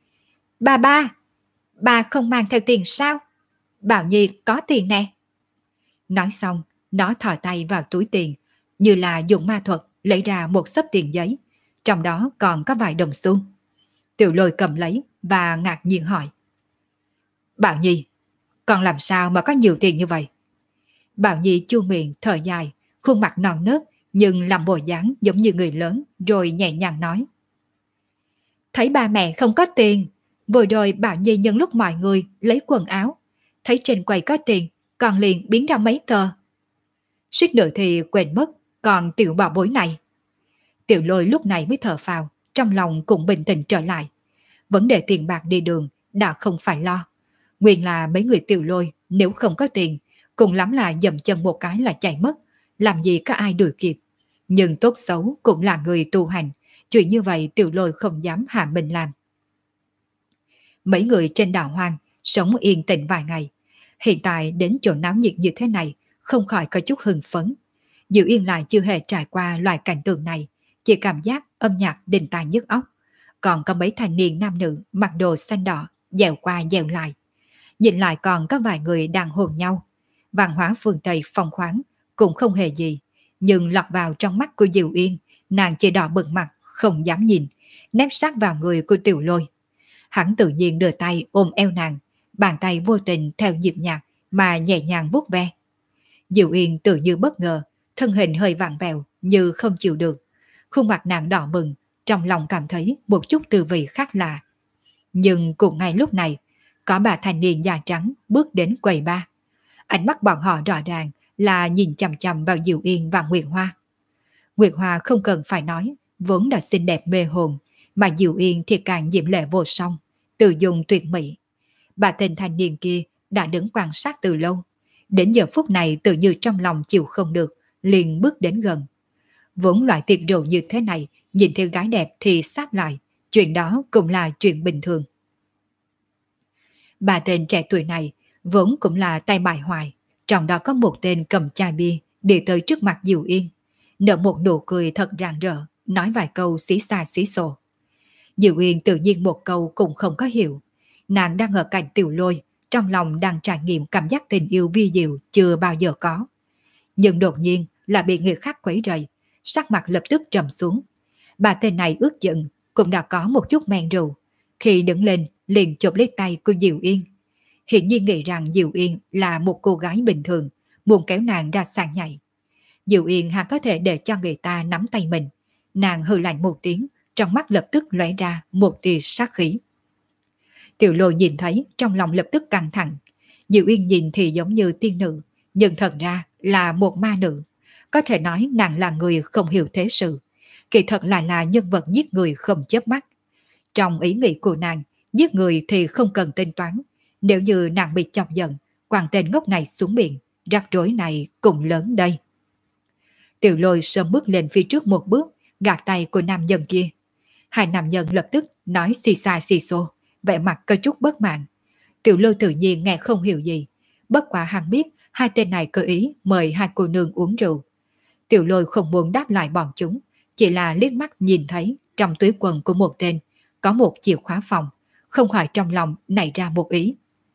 Ba không mang theo tiền sao? Bảo Nhi có tiền nè. Nói xong, nó thò tay vào túi tiền, như là dùng ma thuật lấy ra một xấp tiền giấy, trong đó còn có vài đồng xu. Tiểu Lôi cầm lấy và ngạc nhiên hỏi: Bảo Nhi, con làm sao mà có nhiều tiền như vậy? Bảo Nhi chu miệng thở dài, khuôn mặt non nớt nhưng làm bộ dáng giống như người lớn, rồi nhẹ nhàng nói: thấy ba mẹ không có tiền, vừa rồi Bảo Nhi nhân lúc mọi người lấy quần áo, thấy trên quầy có tiền, còn liền biến ra mấy tờ. Suýt nữa thì quên mất, còn tiểu bảo bối này. Tiểu Lôi lúc này mới thở phào, trong lòng cũng bình tĩnh trở lại. Vấn đề tiền bạc đi đường đã không phải lo. Nguyên là mấy người Tiểu Lôi nếu không có tiền, cùng lắm là dậm chân một cái là chạy mất, làm gì có ai đuổi kịp. Nhưng tốt xấu cũng là người tu hành, chuyện như vậy Tiểu Lôi không dám hạ mình làm. Mấy người trên đảo hoang sống yên tĩnh vài ngày, hiện tại đến chỗ náo nhiệt như thế này không khỏi có chút hưng phấn. Diệu Yên lại chưa hề trải qua loại cảnh tượng này, chỉ cảm giác âm nhạc đình tai nhức óc. Còn có mấy thanh niên nam nữ mặc đồ xanh đỏ dèo qua dèo lại. Nhìn lại còn có vài người đang hôn nhau. Văn hóa phương Tây phong khoáng, cũng không hề gì, nhưng lọt vào trong mắt của Diệu Yên, nàng chỉ đỏ bừng mặt, không dám nhìn, nép sát vào người của Tiểu Lôi. Hắn tự nhiên đưa tay ôm eo nàng, bàn tay vô tình theo nhịp nhạc mà nhẹ nhàng vuốt ve. Diệu Yên tự như bất ngờ, thân hình hơi vặn vẹo như không chịu được. Khuôn mặt nàng đỏ bừng, trong lòng cảm thấy một chút tư vị khác lạ. Nhưng cùng ngay lúc này, có bà thanh niên da trắng bước đến quầy ba. Ánh mắt bọn họ rõ ràng là nhìn chằm chằm vào Diệu Yên và Nguyệt Hoa. Nguyệt Hoa không cần phải nói, vốn đã xinh đẹp mê hồn, mà Diệu Yên thì càng diễm lệ vô song, tự dùng tuyệt mỹ. Bà tên thanh niên kia đã đứng quan sát từ lâu, đến giờ phút này tự như trong lòng chịu không được, liền bước đến gần. Vốn loại tiệc rượu như thế này, nhìn theo gái đẹp thì sát lại, chuyện đó cũng là chuyện bình thường. Bà tên trẻ tuổi này vốn cũng là tay bài hoài, trong đó có một tên cầm chai bia đi tới trước mặt Diệu Yên, nở một nụ cười thật rạng rỡ, nói vài câu xí xa xí xồ. Diệu Yên tự nhiên một câu cũng không có hiểu. Nàng đang ở cạnh Tiểu Lôi, trong lòng đang trải nghiệm cảm giác tình yêu vi diệu chưa bao giờ có. Nhưng đột nhiên là bị người khác quấy rầy, sắc mặt lập tức trầm xuống. Bà tên này ước chừng cũng đã có một chút men rượu. Khi đứng lên liền chụp lấy tay của Diệu Yên. Hiện nhiên nghĩ rằng Diệu Yên là một cô gái bình thường, muốn kéo nàng ra sàn nhảy. Diệu Yên hẳn có thể để cho người ta nắm tay mình. Nàng hừ lạnh một tiếng, trong mắt lập tức lóe ra một tia sát khí. Tiểu Lôi nhìn thấy, trong lòng lập tức căng thẳng. Diệu Yên nhìn thì giống như tiên nữ, nhưng thật ra là một ma nữ. Có thể nói nàng là người không hiểu thế sự, kỳ thật lại là nhân vật giết người không chớp mắt. Trong ý nghĩ của nàng, giết người thì không cần tính toán. Nếu như nàng bị chọc giận, quăng tên ngốc này xuống biển, rắc rối này cũng lớn đây. Tiểu Lôi sớm bước lên phía trước một bước, gạt tay của nam nhân kia. Hai nam nhân lập tức nói xì xa xì xô, vẻ mặt có chút bất mãn. Tiểu Lôi tự nhiên nghe không hiểu gì, bất quả hắn biết hai tên này cơ ý mời hai cô nương uống rượu. Tiểu Lôi không muốn đáp lại bọn chúng, chỉ là liếc mắt nhìn thấy trong túi quần của một tên có một chìa khóa phòng, không khỏi trong lòng nảy ra một ý.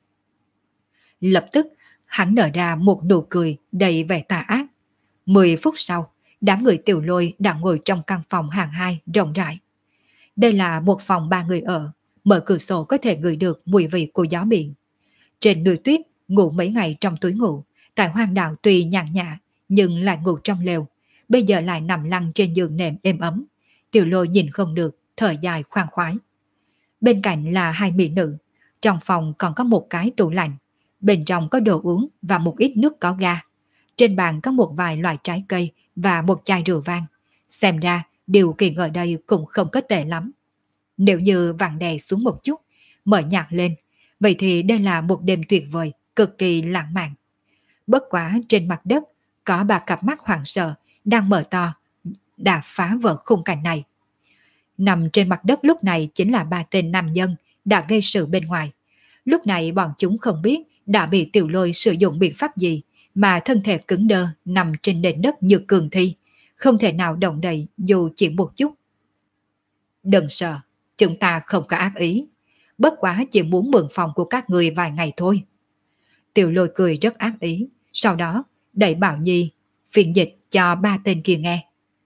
Lập tức hắn nở ra một nụ cười đầy vẻ tà ác. 10 phút sau, đám người Tiểu Lôi đang ngồi trong căn phòng hàng hai rộng rãi. Đây là một phòng 3 người ở, mở cửa sổ có thể ngửi được mùi vị của gió biển. Trên núi tuyết, ngủ mấy ngày trong túi ngủ, tại hoang đảo tuy nhàn nhã, nhưng lại ngủ trong lều, bây giờ lại nằm lăn trên giường nệm êm ấm. Tiểu Lôi nhìn không được, thở dài khoan khoái. Bên cạnh là hai mỹ nữ, trong phòng còn có một cái tủ lạnh, bên trong có đồ uống và một ít nước có ga. Trên bàn có một vài loại trái cây và một chai rượu vang. Xem ra điều kiện ở đây cũng không có tệ lắm. Nếu như vặn đè xuống một chút, mở nhạc lên, vậy thì đây là một đêm tuyệt vời, cực kỳ lãng mạn. Bất quá trên mặt đất có ba cặp mắt hoảng sợ đang mở to, đã phá vỡ khung cảnh này. Nằm trên mặt đất lúc này chính là ba tên nam nhân đã gây sự bên ngoài. Lúc này bọn chúng không biết đã bị Tiểu Lôi sử dụng biện pháp gì mà thân thể cứng đơ nằm trên nền đất như cường thi, không thể nào động đậy dù chỉ một chút. Đừng sợ, chúng ta không có ác ý, bất quá chỉ muốn mượn phòng của các người vài ngày thôi. Tiểu Lôi cười rất ác ý, sau đó đẩy Bảo Nhi phiên dịch cho ba tên kia nghe.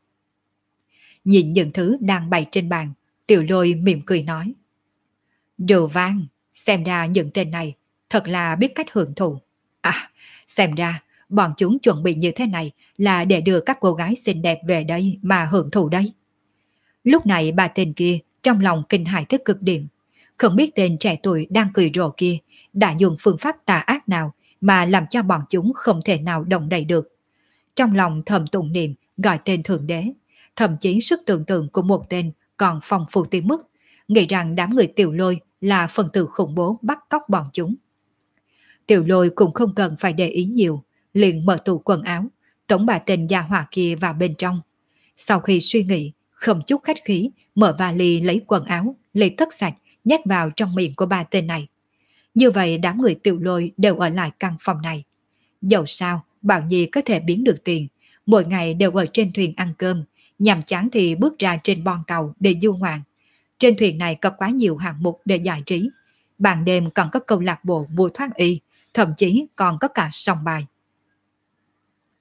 Nhìn những thứ đang bày trên bàn, Tiểu Lôi mỉm cười nói. Rượu vang, xem ra những tên này thật là biết cách hưởng thụ. À, xem ra bọn chúng chuẩn bị như thế này là để đưa các cô gái xinh đẹp về đây mà hưởng thụ đây. Lúc này ba tên kia trong lòng kinh hãi tới cực điểm. Không biết tên trẻ tuổi đang cười rộ kia đã dùng phương pháp tà ác nào mà làm cho bọn chúng không thể nào động đậy được. Trong lòng thầm tụng niệm gọi tên Thượng Đế, thậm chí sức tưởng tượng của một tên còn phong phú tới mức nghĩ rằng đám người Tiểu Lôi là phần tử khủng bố bắt cóc bọn chúng. Tiểu Lôi cũng không cần phải để ý nhiều, liền mở tủ quần áo, tống bà tên gia hỏa kia vào bên trong. Sau khi suy nghĩ, không chút khách khí, mở vali lấy quần áo, lấy tất sạch, nhét vào trong miệng của ba tên này. Như vậy đám người Tiểu Lôi đều ở lại căn phòng này. Dẫu sao, Bảo Nhi có thể biến được tiền, mỗi ngày đều ở trên thuyền ăn cơm, nhàm chán thì bước ra trên bon tàu để du ngoạn. Trên thuyền này có quá nhiều hạng mục để giải trí. Ban đêm còn có câu lạc bộ mua thoát y, thậm chí còn có cả sòng bài.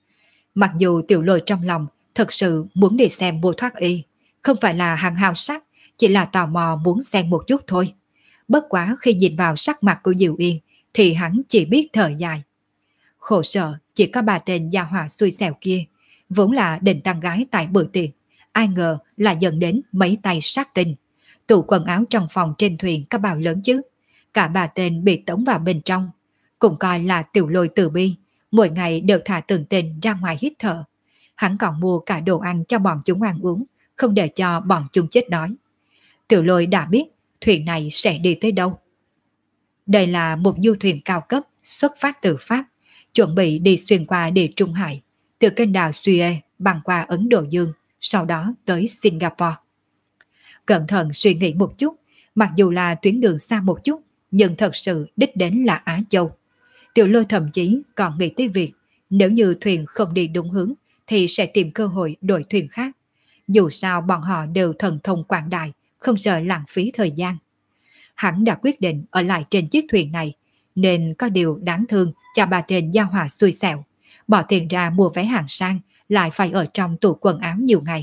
Mặc dù Tiểu Lôi trong lòng thật sự muốn đi xem vua thoát y, không phải là hàng hào sắc, chỉ là tò mò muốn xem một chút thôi. Bất quá khi nhìn vào sắc mặt của Diệu Yên thì hắn chỉ biết thở dài. Khổ sở chỉ có bà tên gia hỏa xui xẻo kia, vốn là định tặng gái tại bữa tiệc, ai ngờ là dẫn đến mấy tay sát tinh. Tủ quần áo trong phòng trên thuyền có bao lớn chứ, cả bà tên bị tống vào bên trong. Cũng coi là Tiểu Lôi từ bi, mỗi ngày đều thả từng tên ra ngoài hít thở. Hắn còn mua cả đồ ăn cho bọn chúng ăn uống, không để cho bọn chúng chết đói. Tiểu Lôi đã biết thuyền này sẽ đi tới đâu. Đây là một du thuyền cao cấp xuất phát từ Pháp, chuẩn bị đi xuyên qua địa Trung Hải, từ kênh đào Suez băng qua Ấn Độ Dương, sau đó tới Singapore. Cẩn thận suy nghĩ một chút, mặc dù là tuyến đường xa một chút, nhưng thật sự đích đến là Á Châu. Tiểu Lôi thậm chí còn nghĩ tới việc nếu như thuyền không đi đúng hướng thì sẽ tìm cơ hội đổi thuyền khác. Dù sao bọn họ đều thần thông quảng đại, không sợ lãng phí thời gian. Hắn đã quyết định ở lại trên chiếc thuyền này, nên có điều đáng thương cho bà tên gia hỏa xui xẻo. Bỏ tiền ra mua vé hàng sang, lại phải ở trong tủ quần áo nhiều ngày.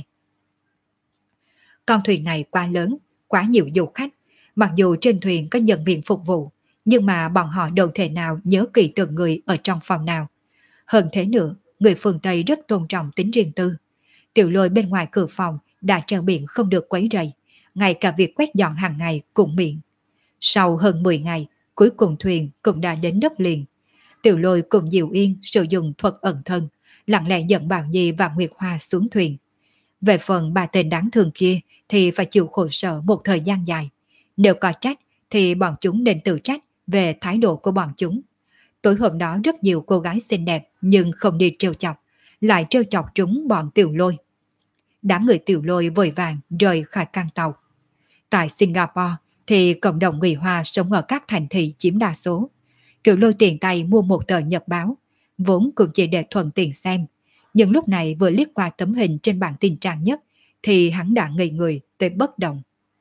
Con thuyền này quá lớn, quá nhiều du khách. Mặc dù trên thuyền có nhân viên phục vụ, nhưng mà bọn họ đâu thể nào nhớ kỹ từng người ở trong phòng nào. Hơn thế nữa, người phương Tây rất tôn trọng tính riêng tư. Tiểu Lôi bên ngoài cửa phòng đã treo biển không được quấy rầy, ngay cả việc quét dọn hàng ngày cũng miễn. Sau hơn 10 ngày, cuối cùng thuyền cũng đã đến đất liền. Tiểu Lôi cùng Diệu Yên sử dụng thuật ẩn thân, lặng lẽ dẫn Bảo Nhi và Nguyệt Hoa xuống thuyền. Về phần bà tên đáng thương kia thì phải chịu khổ sở một thời gian dài. Nếu có trách thì bọn chúng nên tự trách về thái độ của bọn chúng. Tối hôm đó rất nhiều cô gái xinh đẹp nhưng không đi trêu chọc, lại trêu chọc chúng bọn Tiểu Lôi. Đám người Tiểu Lôi vội vàng rời khỏi căn tàu. Tại Singapore thì cộng đồng người Hoa sống ở các thành thị chiếm đa số. Tiểu Lôi tiền tay mua một tờ nhật báo, vốn cũng chỉ để thuận tiện xem. Nhưng lúc này vừa liếc qua tấm hình trên bảng tin trang nhất thì hắn đã ngây người tới bất động.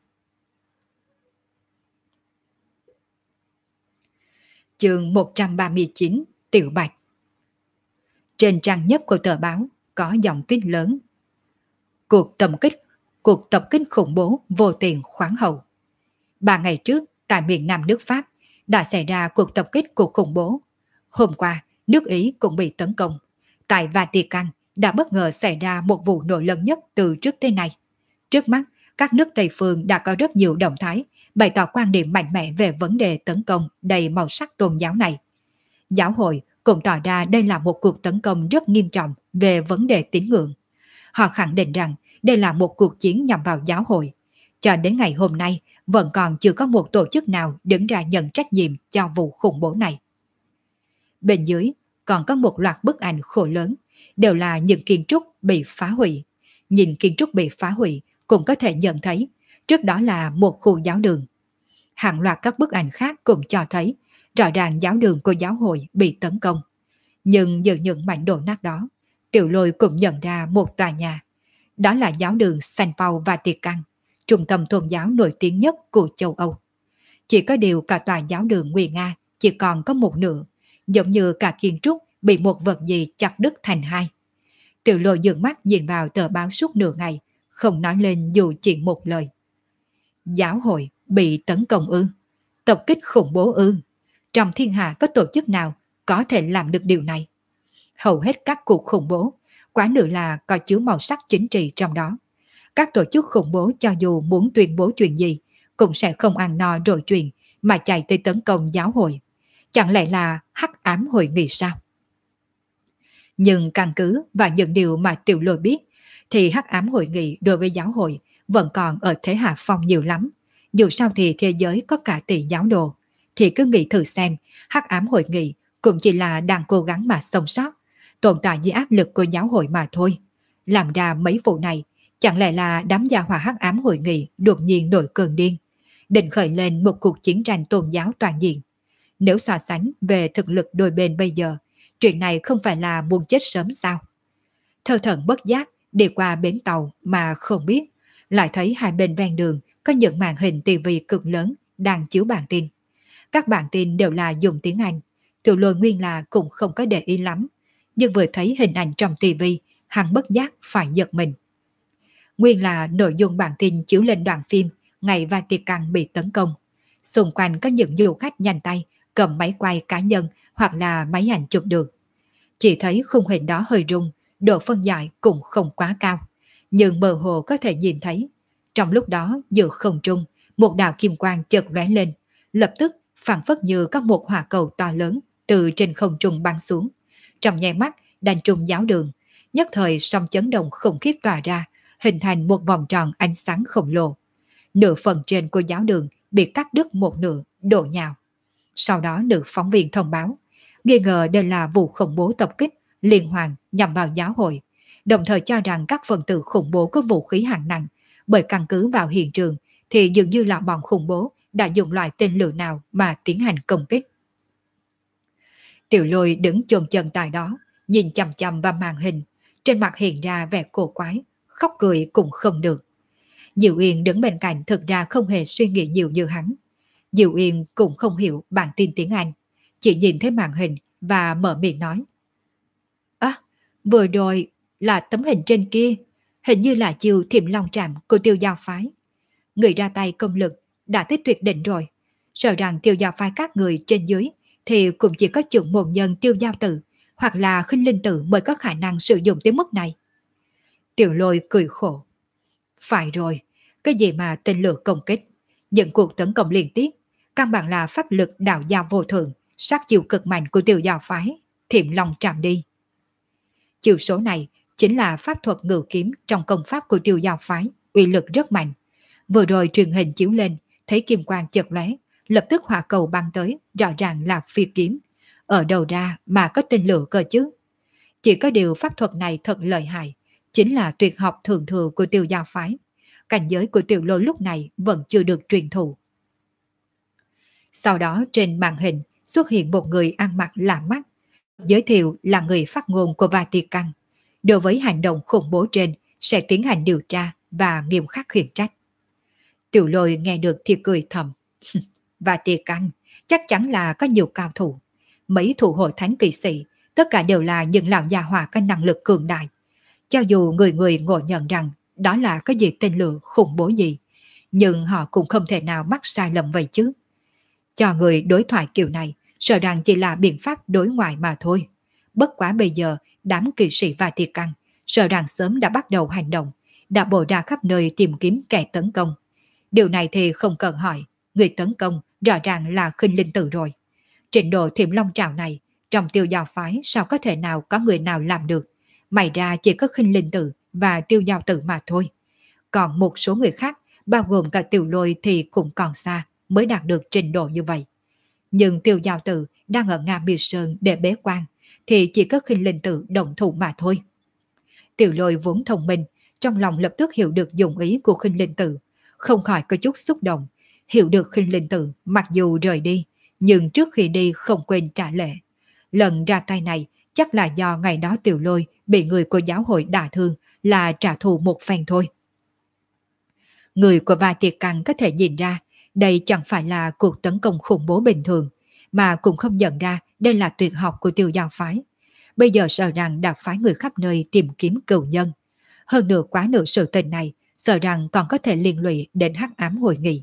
Chương 139 Tiểu Bạch. Trên trang nhất của tờ báo có dòng tin lớn: Cuộc tập kích khủng bố vô tiền khoáng hậu. 3 ngày trước, tại miền Nam nước Pháp, đã xảy ra cuộc tập kích cuộc khủng bố. Hôm qua, nước Ý cũng bị tấn công. Tại Vatican đã bất ngờ xảy ra một vụ nổ lớn nhất từ trước tới nay. Trước mắt, các nước Tây phương đã có rất nhiều động thái, bày tỏ quan điểm mạnh mẽ về vấn đề tấn công đầy màu sắc tôn giáo này. Giáo hội cũng tỏ ra đây là một cuộc tấn công rất nghiêm trọng về vấn đề tín ngưỡng. Họ khẳng định rằng đây là một cuộc chiến nhằm vào giáo hội. Cho đến ngày hôm nay, vẫn còn chưa có một tổ chức nào đứng ra nhận trách nhiệm cho vụ khủng bố này. Bên dưới còn có một loạt bức ảnh khổ lớn, đều là những kiến trúc bị phá hủy. Nhìn kiến trúc bị phá hủy cũng có thể nhận thấy, trước đó là một khu giáo đường. Hàng loạt các bức ảnh khác cũng cho thấy, rõ ràng giáo đường của giáo hội bị tấn công. Nhưng giữa những mảnh đổ nát đó, Tiểu Lôi cũng nhận ra một tòa nhà. Đó là giáo đường San Paul Vatican, trung tâm tôn giáo nổi tiếng nhất của châu Âu. Chỉ có điều cả tòa giáo đường nguy nga chỉ còn có một nửa, giống như cả kiến trúc bị một vật gì chặt đứt thành hai. Tiểu Lôi dường mắt nhìn vào tờ báo suốt nửa ngày, không nói lên dù chỉ một lời. Giáo hội bị tấn công ư? Tập kích khủng bố ư? Trong thiên hạ có tổ chức nào có thể làm được điều này? Hầu hết các cuộc khủng bố, quá nữa là có chứa màu sắc chính trị trong đó. Các tổ chức khủng bố cho dù muốn tuyên bố chuyện gì, cũng sẽ không ăn no rồi chuyện mà chạy tới tấn công giáo hội. Chẳng lẽ là hắc ám hội nghị sao? Nhưng căn cứ và những điều mà Tiểu Lôi biết, thì hắc ám hội nghị đối với giáo hội vẫn còn ở thế hạ phong nhiều lắm. Dù sao thì thế giới có cả tỷ giáo đồ, thì cứ nghĩ thử xem, hắc ám hội nghị cũng chỉ là đang cố gắng mà sống sót, tồn tại dưới áp lực của giáo hội mà thôi. Làm ra mấy vụ này, chẳng lẽ là đám gia hỏa hắc ám hội nghị đột nhiên nổi cơn điên, định khởi lên một cuộc chiến tranh tôn giáo toàn diện. Nếu so sánh về thực lực đôi bên bây giờ, chuyện này không phải là muốn chết sớm sao? Thơ thần bất giác đi qua bến tàu mà không biết, lại thấy hai bên ven đường có những màn hình tivi cực lớn đang chiếu bản tin. Các bản tin đều là dùng tiếng Anh. Tiểu Lôi nguyên là cũng không có để ý lắm, nhưng vừa thấy hình ảnh trong tivi, hắn bất giác phải giật mình. Nguyên là nội dung bản tin chiếu lên đoạn phim ngày Vatican bị tấn công. Xung quanh có những du khách nhanh tay cầm máy quay cá nhân hoặc là máy ảnh chụp được. Chỉ thấy khung hình đó hơi rung, độ phân giải cũng không quá cao, nhưng mơ hồ có thể nhìn thấy. Trong lúc đó giữa không trung, một đạo kim quang chợt lóe lên, lập tức phảng phất như có một hỏa cầu to lớn từ trên không trung bắn xuống. Trong nháy mắt đánh trúng giáo đường, nhất thời sóng chấn động khủng khiếp tỏa ra, hình thành một vòng tròn ánh sáng khổng lồ. Nửa phần trên của giáo đường bị cắt đứt một nửa, đổ nhào. Sau đó nữ phóng viên thông báo, nghi ngờ đây là vụ khủng bố tập kích liên hoàn nhằm vào giáo hội, đồng thời cho rằng các phần tử khủng bố có vũ khí hạng nặng, bởi căn cứ vào hiện trường thì dường như là bọn khủng bố đã dùng loại tên lửa nào mà tiến hành công kích. Tiểu Lôi đứng chôn chân tại đó, nhìn chằm chằm vào màn hình, trên mặt hiện ra vẻ cổ quái, khóc cười cũng không được. Diệu Yên đứng bên cạnh thực ra không hề suy nghĩ nhiều như hắn. Diệu Yên cũng không hiểu bản tin tiếng Anh, chỉ nhìn thấy màn hình và mở miệng nói. Vừa rồi là tấm hình trên kia, hình như là chiêu Thiểm Long Trạm của Tiêu Giao Phái. Người ra tay công lực đã tới tuyệt đỉnh rồi, sợ rằng Tiêu Giao Phái các người trên dưới thì cũng chỉ có trưởng môn nhân Tiêu Giao Tử hoặc là Khinh Linh Tử mới có khả năng sử dụng tới mức này. Tiểu Lôi cười khổ. Phải rồi, cái gì mà tên lửa công kích, những cuộc tấn công liên tiếp, căn bản là pháp lực đạo giao vô thượng, sát chiêu cực mạnh của Tiêu Giao Phái, Thiểm Long Trạm đi. Chiêu số này chính là pháp thuật ngự kiếm trong công pháp của Tiêu Giao Phái, uy lực rất mạnh. Vừa rồi truyền hình chiếu lên, thấy kim quang chợt lóe, lập tức hỏa cầu băng tới, rõ ràng là phi kiếm. Ở đầu ra mà có tên lửa cơ chứ. Chỉ có điều pháp thuật này thật lợi hại, chính là tuyệt học thượng thừa của Tiêu Giao Phái. Cảnh giới của Tiểu Lôi lúc này vẫn chưa được truyền thụ. Sau đó trên màn hình xuất hiện một người ăn mặc lạ mắt, giới thiệu là người phát ngôn của Vatican. Đối với hành động khủng bố trên sẽ tiến hành điều tra và nghiêm khắc khiển trách. Tiểu Lôi nghe được thì cười thầm. Vatican chắc chắn là có nhiều cao thủ. Mấy thủ hội thánh kỵ sĩ tất cả đều là những lão già hỏa có năng lực cường đại. Cho dù người người ngộ nhận rằng đó là cái gì tên lửa khủng bố gì, nhưng họ cũng không thể nào mắc sai lầm vậy chứ. Cho người đối thoại kiểu này sợ rằng chỉ là biện pháp đối ngoại mà thôi. Bất quá bây giờ đám kỵ sĩ Vatican sợ rằng sớm đã bắt đầu hành động, đã bổ ra khắp nơi tìm kiếm kẻ tấn công. Điều này thì không cần hỏi, người tấn công rõ ràng là Khinh Linh Tử rồi. Trình độ Thiểm Long Trảo này trong Tiêu Giao Phái sao có thể nào có người nào làm được, may ra chỉ có Khinh Linh Tử và Tiêu Giao Tử mà thôi. Còn một số người khác, bao gồm cả Tiểu Lôi thì cũng còn xa mới đạt được trình độ như vậy. Nhưng Tiêu Giao Tử đang ở Nga Miệt Sơn để bế quan, thì chỉ có Khinh Linh Tử động thủ mà thôi. Tiểu Lôi vốn thông minh, trong lòng lập tức hiểu được dụng ý của Khinh Linh Tử, không khỏi có chút xúc động, hiểu được Khinh Linh Tử mặc dù rời đi, nhưng trước khi đi không quên trả lễ. Lần ra tay này chắc là do ngày đó Tiểu Lôi bị người của giáo hội đả thương, là trả thù một phen thôi. Người của Vatican có thể nhìn ra đây chẳng phải là cuộc tấn công khủng bố bình thường, mà cũng không nhận ra đây là tuyệt học của Tiêu Giao Phái. Bây giờ sợ rằng đã phái người khắp nơi tìm kiếm cựu nhân. Hơn nữa quá nửa sự tình này, sợ rằng còn có thể liên lụy đến hắc ám hội nghị.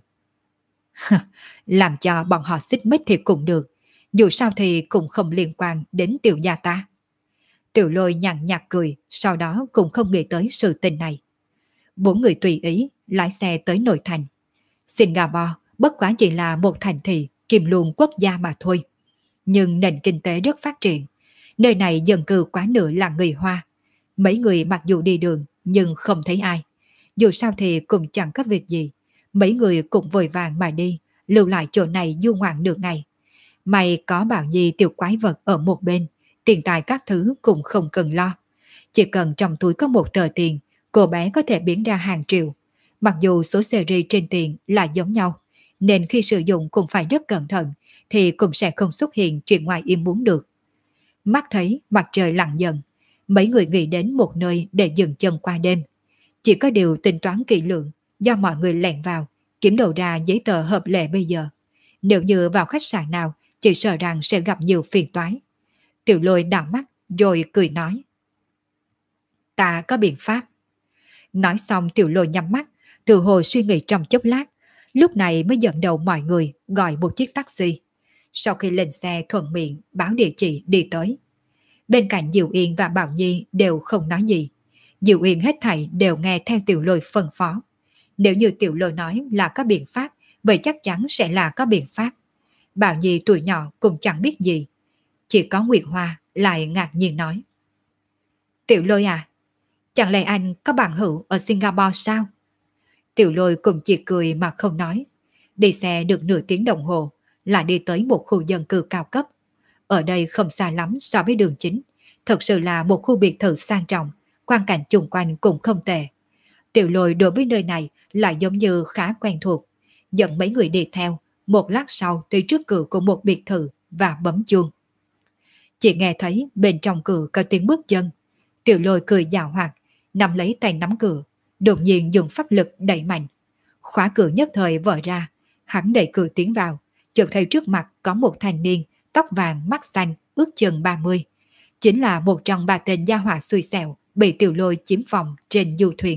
Làm cho bọn họ xích mích thì cũng được, dù sao thì cũng không liên quan đến Tiểu gia ta. Tiểu Lôi nhàn nhạt cười, sau đó cũng không nghĩ tới sự tình này. Bốn người tùy ý lái xe tới nội thành. Singapore bất quá chỉ là một thành thị kim luân quốc gia mà thôi. Nhưng nền kinh tế rất phát triển. Nơi này dân cư quá nửa là người Hoa. Mấy người mặc dù đi đường nhưng không thấy ai. Dù sao thì cũng chẳng có việc gì. Mấy người cũng vội vàng mà đi, lưu lại chỗ này du ngoạn được ngày. May có Bảo Nhi tiểu quái vật ở một bên, tiền tài các thứ cũng không cần lo. Chỉ cần trong túi có một tờ tiền, cô bé có thể biến ra hàng triệu. Mặc dù số series trên tiền là giống nhau, nên khi sử dụng cũng phải rất cẩn thận, thì cũng sẽ không xuất hiện chuyện ngoài ý muốn được. Mắt thấy mặt trời lặn dần, mấy người nghĩ đến một nơi để dừng chân qua đêm. Chỉ có điều tính toán kỹ lưỡng, do mọi người lẻn vào, kiếm đầu ra giấy tờ hợp lệ bây giờ. Nếu như vào khách sạn nào, chỉ sợ rằng sẽ gặp nhiều phiền toái. Tiểu Lôi đảo mắt rồi cười nói: Ta có biện pháp. Nói xong Tiểu Lôi nhắm mắt, tự hồ suy nghĩ trong chốc lát, lúc này mới dẫn đầu mọi người gọi một chiếc taxi. Sau khi lên xe thuận miệng báo địa chỉ đi tới. Bên cạnh Diệu Yên và Bảo Nhi đều không nói gì. Diệu Yên hết thảy đều nghe theo Tiểu Lôi phân phó. Nếu như Tiểu Lôi nói là có biện pháp, vậy chắc chắn sẽ là có biện pháp. Bảo Nhi tuổi nhỏ cũng chẳng biết gì. Chỉ có Nguyệt Hoa lại ngạc nhiên nói: Tiểu Lôi à, chẳng lẽ anh có bạn hữu ở Singapore sao? Tiểu Lôi cũng chỉ cười mà không nói. Đi xe được nửa tiếng đồng hồ là đi tới một khu dân cư cao cấp. Ở đây không xa lắm so với đường chính. Thật sự là một khu biệt thự sang trọng, quang cảnh chung quanh cũng không tệ. Tiểu Lôi đối với nơi này lại giống như khá quen thuộc. Dẫn mấy người đi theo, một lát sau tới trước cửa của một biệt thự và bấm chuông. Chỉ nghe thấy bên trong cửa có tiếng bước chân. Tiểu Lôi cười giảo hoạt, nắm lấy tay nắm cửa, đột nhiên dùng pháp lực đẩy mạnh. Khóa cửa nhất thời vỡ ra, hắn đẩy cửa tiến vào, chợt thấy trước mặt có một thanh niên, tóc vàng mắt xanh, ước chừng 30. Chính là một trong ba tên gia hỏa xui xẻo bị Tiểu Lôi chiếm phòng trên du thuyền.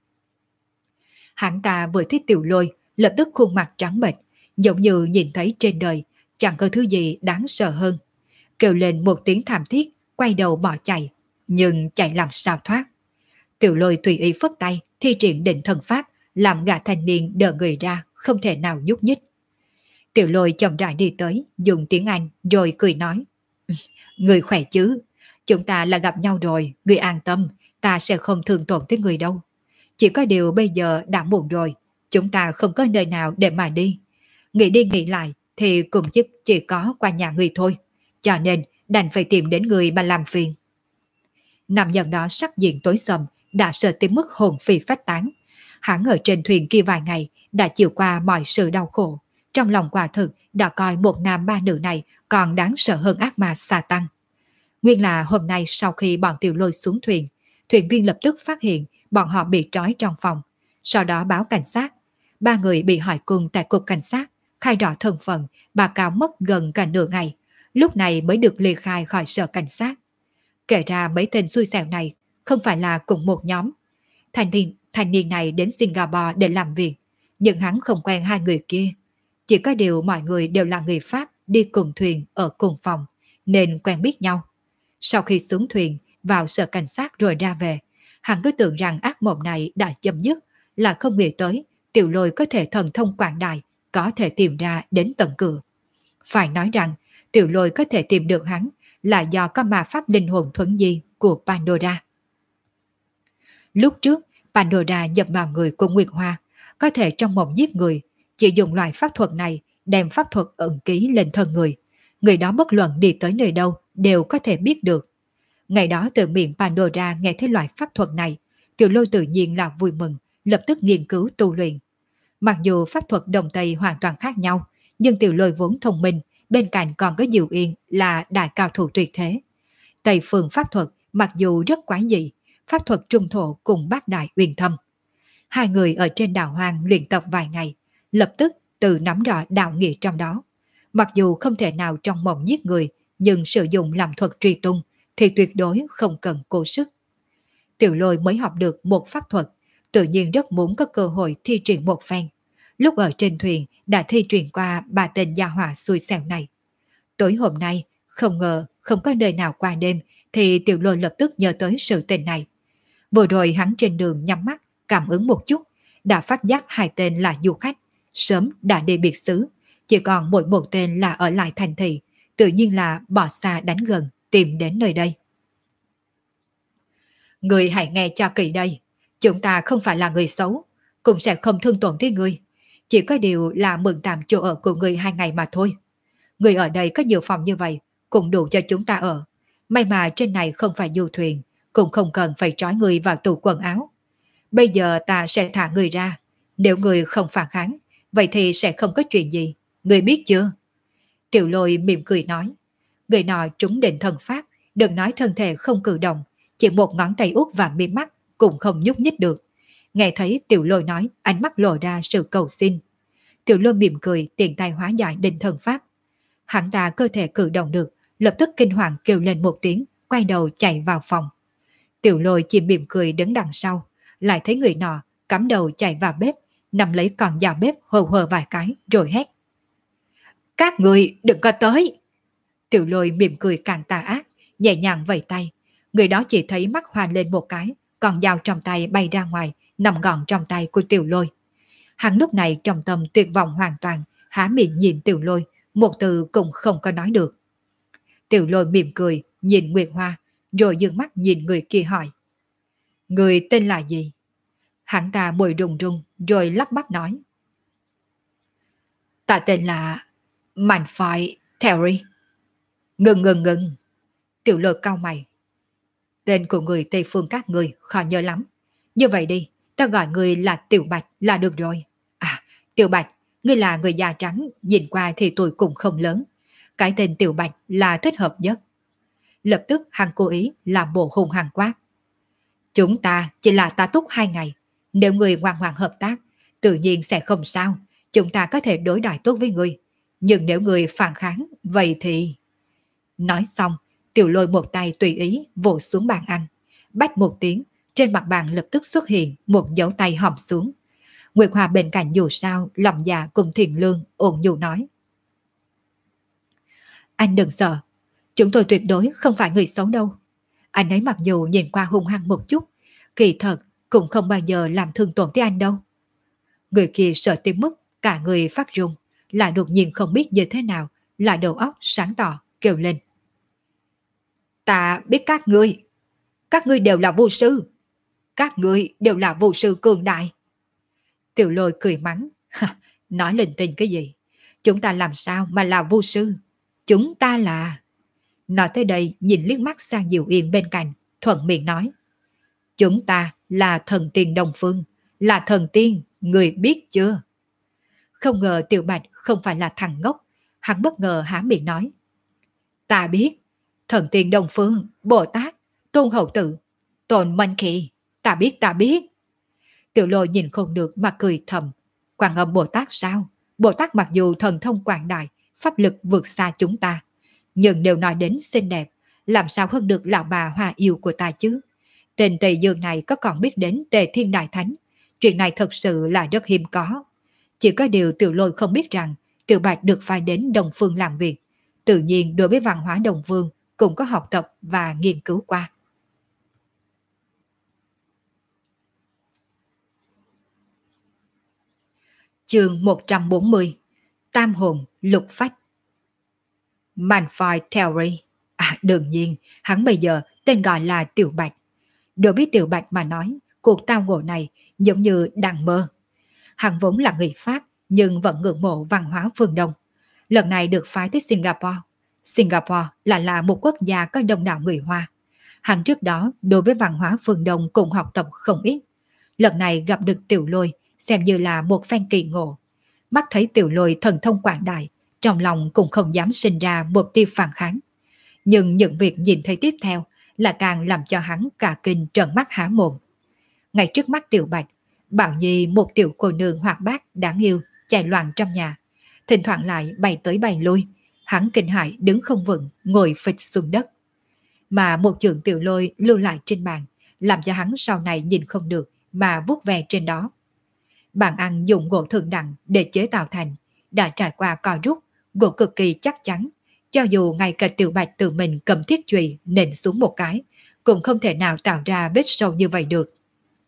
Hắn ta vừa thấy Tiểu Lôi, lập tức khuôn mặt trắng bệch, giống như nhìn thấy trên đời chẳng có thứ gì đáng sợ hơn. Kêu lên một tiếng thảm thiết, quay đầu bỏ chạy, nhưng chạy làm sao thoát. Tiểu Lôi tùy ý phất tay, thi triển định thần pháp, làm gã thanh niên đỡ người ra, không thể nào nhúc nhích. Tiểu Lôi chậm rãi đi tới, dùng tiếng Anh rồi cười nói: Người khỏe chứ? Chúng ta là gặp nhau rồi, người an tâm, ta sẽ không thương tổn tới người đâu. Chỉ có điều bây giờ đã muộn rồi, chúng ta không có nơi nào để mà đi. Nghĩ đi nghĩ lại thì cùng chức chỉ có qua nhà người thôi, cho nên đành phải tìm đến người mà làm phiền. Nam nhân đó sắc diện tối sầm, đã sợ tới mức hồn phi phách tán. Hắn ở trên thuyền kia vài ngày đã chịu qua mọi sự đau khổ. Trong lòng quả thực đã coi một nam ba nữ này còn đáng sợ hơn ác ma xà tăng. Nguyên là hôm nay sau khi bọn Tiểu Lôi xuống thuyền, thuyền viên lập tức phát hiện bọn họ bị trói trong phòng. Sau đó báo cảnh sát. Ba người bị hỏi cung tại cục cảnh sát, khai rõ thân phận, bà cáo mất gần cả nửa ngày. Lúc này mới được ly khai khỏi sở cảnh sát. Kể ra mấy tên xui xẻo này không phải là cùng một nhóm. Thanh niên này đến Singapore để làm việc, nhưng hắn không quen hai người kia. Chỉ có điều mọi người đều là người Pháp đi cùng thuyền ở cùng phòng, nên quen biết nhau. Sau khi xuống thuyền, vào sở cảnh sát rồi ra về, hắn cứ tưởng rằng ác mộng này đã chấm dứt, là không nghĩ tới Tiểu Lôi có thể thần thông quảng đại, có thể tìm ra đến tận cửa. Phải nói rằng, Tiểu Lôi có thể tìm được hắn là do có ma pháp linh hồn thuần di của Pandora. Lúc trước, Pandora nhập vào người của Nguyệt Hoa, có thể trong mộng giết người, chỉ dùng loại pháp thuật này đem pháp thuật ẩn ký lên thân người. Người đó bất luận đi tới nơi đâu đều có thể biết được. Ngày đó từ miệng Pandora nghe thấy loại pháp thuật này, Tiểu Lôi tự nhiên là vui mừng, lập tức nghiên cứu tu luyện. Mặc dù pháp thuật Đông Tây hoàn toàn khác nhau, nhưng Tiểu Lôi vốn thông minh, bên cạnh còn có Diệu Yên là đại cao thủ tuyệt thế. Tây phương pháp thuật mặc dù rất quái dị, pháp thuật trung thổ cùng bát đại uyên thâm. Hai người ở trên đảo hoang luyện tập vài ngày, lập tức tự nắm rõ đạo nghĩa trong đó. Mặc dù không thể nào trong mộng giết người, nhưng sử dụng làm thuật truy tung thì tuyệt đối không cần cố sức. Tiểu Lôi mới học được một pháp thuật, tự nhiên rất muốn có cơ hội thi triển một phen. Lúc ở trên thuyền đã thi triển qua ba tên gia hỏa xui xẻo này. Tối hôm nay, không ngờ không có nơi nào qua đêm thì Tiểu Lôi lập tức nhớ tới sự tình này. Vừa rồi hắn trên đường nhắm mắt, cảm ứng một chút, đã phát giác hai tên là du khách, sớm đã đi biệt xứ, chỉ còn mỗi một tên là ở lại thành thị, tự nhiên là bỏ xa đánh gần, tìm đến nơi đây. Người hãy nghe cho kỹ đây, chúng ta không phải là người xấu, cũng sẽ không thương tổn tới người, chỉ có điều là mượn tạm chỗ ở của người 2 ngày mà thôi. Người ở đây có nhiều phòng như vậy, cũng đủ cho chúng ta ở. May mà trên này không phải du thuyền, cũng không cần phải trói người vào tủ quần áo. Bây giờ ta sẽ thả người ra, nếu người không phản kháng, vậy thì sẽ không có chuyện gì, người biết chưa? Tiểu Lôi mỉm cười nói. Người nọ trúng định thần pháp, đừng nói thân thể không cử động, chỉ một ngón tay út và mi mắt cũng không nhúc nhích được. Nghe thấy Tiểu Lôi nói, ánh mắt lộ ra sự cầu xin. Tiểu Lôi mỉm cười, tiện tay hóa giải định thần pháp. Hắn ta cơ thể cử động được, lập tức kinh hoàng kêu lên một tiếng, quay đầu chạy vào phòng. Tiểu Lôi chỉ mỉm cười đứng đằng sau, lại thấy người nọ cắm đầu chạy vào bếp, nằm lấy con dao bếp hờ hờ vài cái rồi hét: Các người đừng có tới! Tiểu Lôi mỉm cười càng tà ác, nhẹ nhàng vẫy tay. Người đó chỉ thấy mắt hoa lên một cái, con dao trong tay bay ra ngoài, nằm gọn trong tay của Tiểu Lôi. Hắn lúc này trong tâm tuyệt vọng hoàn toàn, há miệng nhìn Tiểu Lôi, một từ cũng không có nói được. Tiểu Lôi mỉm cười, nhìn Nguyệt Hoa, rồi dương mắt nhìn người kia hỏi: Người tên là gì? Hắn ta môi run run, rồi lắp bắp nói: Ta tên là Malfoy Terry. Ngừng. Tiểu Lôi cau mày. Tên của người Tây Phương các người khó nhớ lắm. Như vậy đi, ta gọi người là Tiểu Bạch là được rồi. À, Tiểu Bạch, ngươi là người da trắng, nhìn qua thì tuổi cũng không lớn. Cái tên Tiểu Bạch là thích hợp nhất. Lập tức hắn cố ý làm bộ hung hăng quát: Chúng ta chỉ là tá túc 2 ngày. Nếu người ngoan ngoãn hợp tác, tự nhiên sẽ không sao. Chúng ta có thể đối đãi tốt với người. Nhưng nếu người phản kháng, vậy thì... Nói xong, Tiểu Lôi một tay tùy ý vỗ xuống bàn ăn. Bách một tiếng, trên mặt bàn lập tức xuất hiện một dấu tay hòm xuống. Nguyệt Hoa bên cạnh dù sao, lòng dạ cùng thiện lương, ôn nhu nói: Anh đừng sợ, chúng tôi tuyệt đối không phải người xấu đâu. Anh ấy mặc dù nhìn qua hung hăng một chút, kỳ thật cũng không bao giờ làm thương tổn tới anh đâu. Người kia sợ tới mức cả người phát run, lại đột nhiên không biết như thế nào, là đầu óc sáng tỏ, kêu lên: Ta biết các ngươi đều là vô sư. Các ngươi đều là vô sư cường đại. Tiểu Lôi cười mắng: Nói linh tinh cái gì? Chúng ta làm sao mà là vô sư? Chúng ta là... Nói tới đây nhìn liếc mắt sang Diệu Yên bên cạnh, thuận miệng nói: Chúng ta là thần tiên Đông Phương, là thần tiên, người biết chưa? Không ngờ Tiểu Bạch không phải là thằng ngốc, hắn bất ngờ há miệng nói: Ta biết, thần tiên Đông Phương, Bồ Tát, Tôn Hậu Tự, Tôn Manh Kỳ, ta biết. Tiểu Lôi nhìn không được mà cười thầm: Quan Âm Bồ Tát sao? Bồ Tát mặc dù thần thông quảng đại, pháp lực vượt xa chúng ta, nhưng nếu nói đến xinh đẹp, làm sao hơn được lão bà hoa yêu của ta chứ? Tên Tây Dương này có còn biết đến Tề Thiên Đại Thánh? Chuyện này thật sự là rất hiếm có. Chỉ có điều Tiểu Lôi không biết rằng Tiểu Bạch được phái đến Đông Phương làm việc, tự nhiên đối với văn hóa Đông Phương cũng có học tập và nghiên cứu qua. Chương 140: Tam hồn lục phách. Malfoy Terry. À, đương nhiên, hắn bây giờ tên gọi là Tiểu Bạch. Đối với Tiểu Bạch mà nói, cuộc tao ngộ này giống như đang mơ. Hắn vốn là người Pháp, nhưng vẫn ngưỡng mộ văn hóa phương Đông. Lần này được phái tới Singapore. Singapore là một quốc gia có đông đảo người Hoa. Hắn trước đó đối với văn hóa phương Đông cũng học tập không ít. Lần này gặp được Tiểu Lôi, xem như là một phen kỳ ngộ. Mắt thấy Tiểu Lôi thần thông quảng đại, trong lòng cũng không dám sinh ra một tia phản kháng. Nhưng những việc nhìn thấy tiếp theo là càng làm cho hắn cả kinh trợn mắt há mồm. Ngay trước mắt Tiểu Bạch, Bảo Nhi một tiểu cô nương hoạt bát đáng yêu chạy loạn trong nhà, thỉnh thoảng lại bay tới bay lui. Hắn kinh hãi đứng không vững, ngồi phịch xuống đất. Mà một chưởng Tiểu Lôi lưu lại trên bàn, làm cho hắn sau này nhìn không được mà vuốt ve trên đó. Bàn ăn dùng gỗ thượng đẳng để chế tạo thành, đã trải qua cò rút, gỗ cực kỳ chắc chắn. Cho dù ngay cả Tiểu Bạch tự mình cầm thiết chùy nện xuống một cái, cũng không thể nào tạo ra vết sâu như vậy được.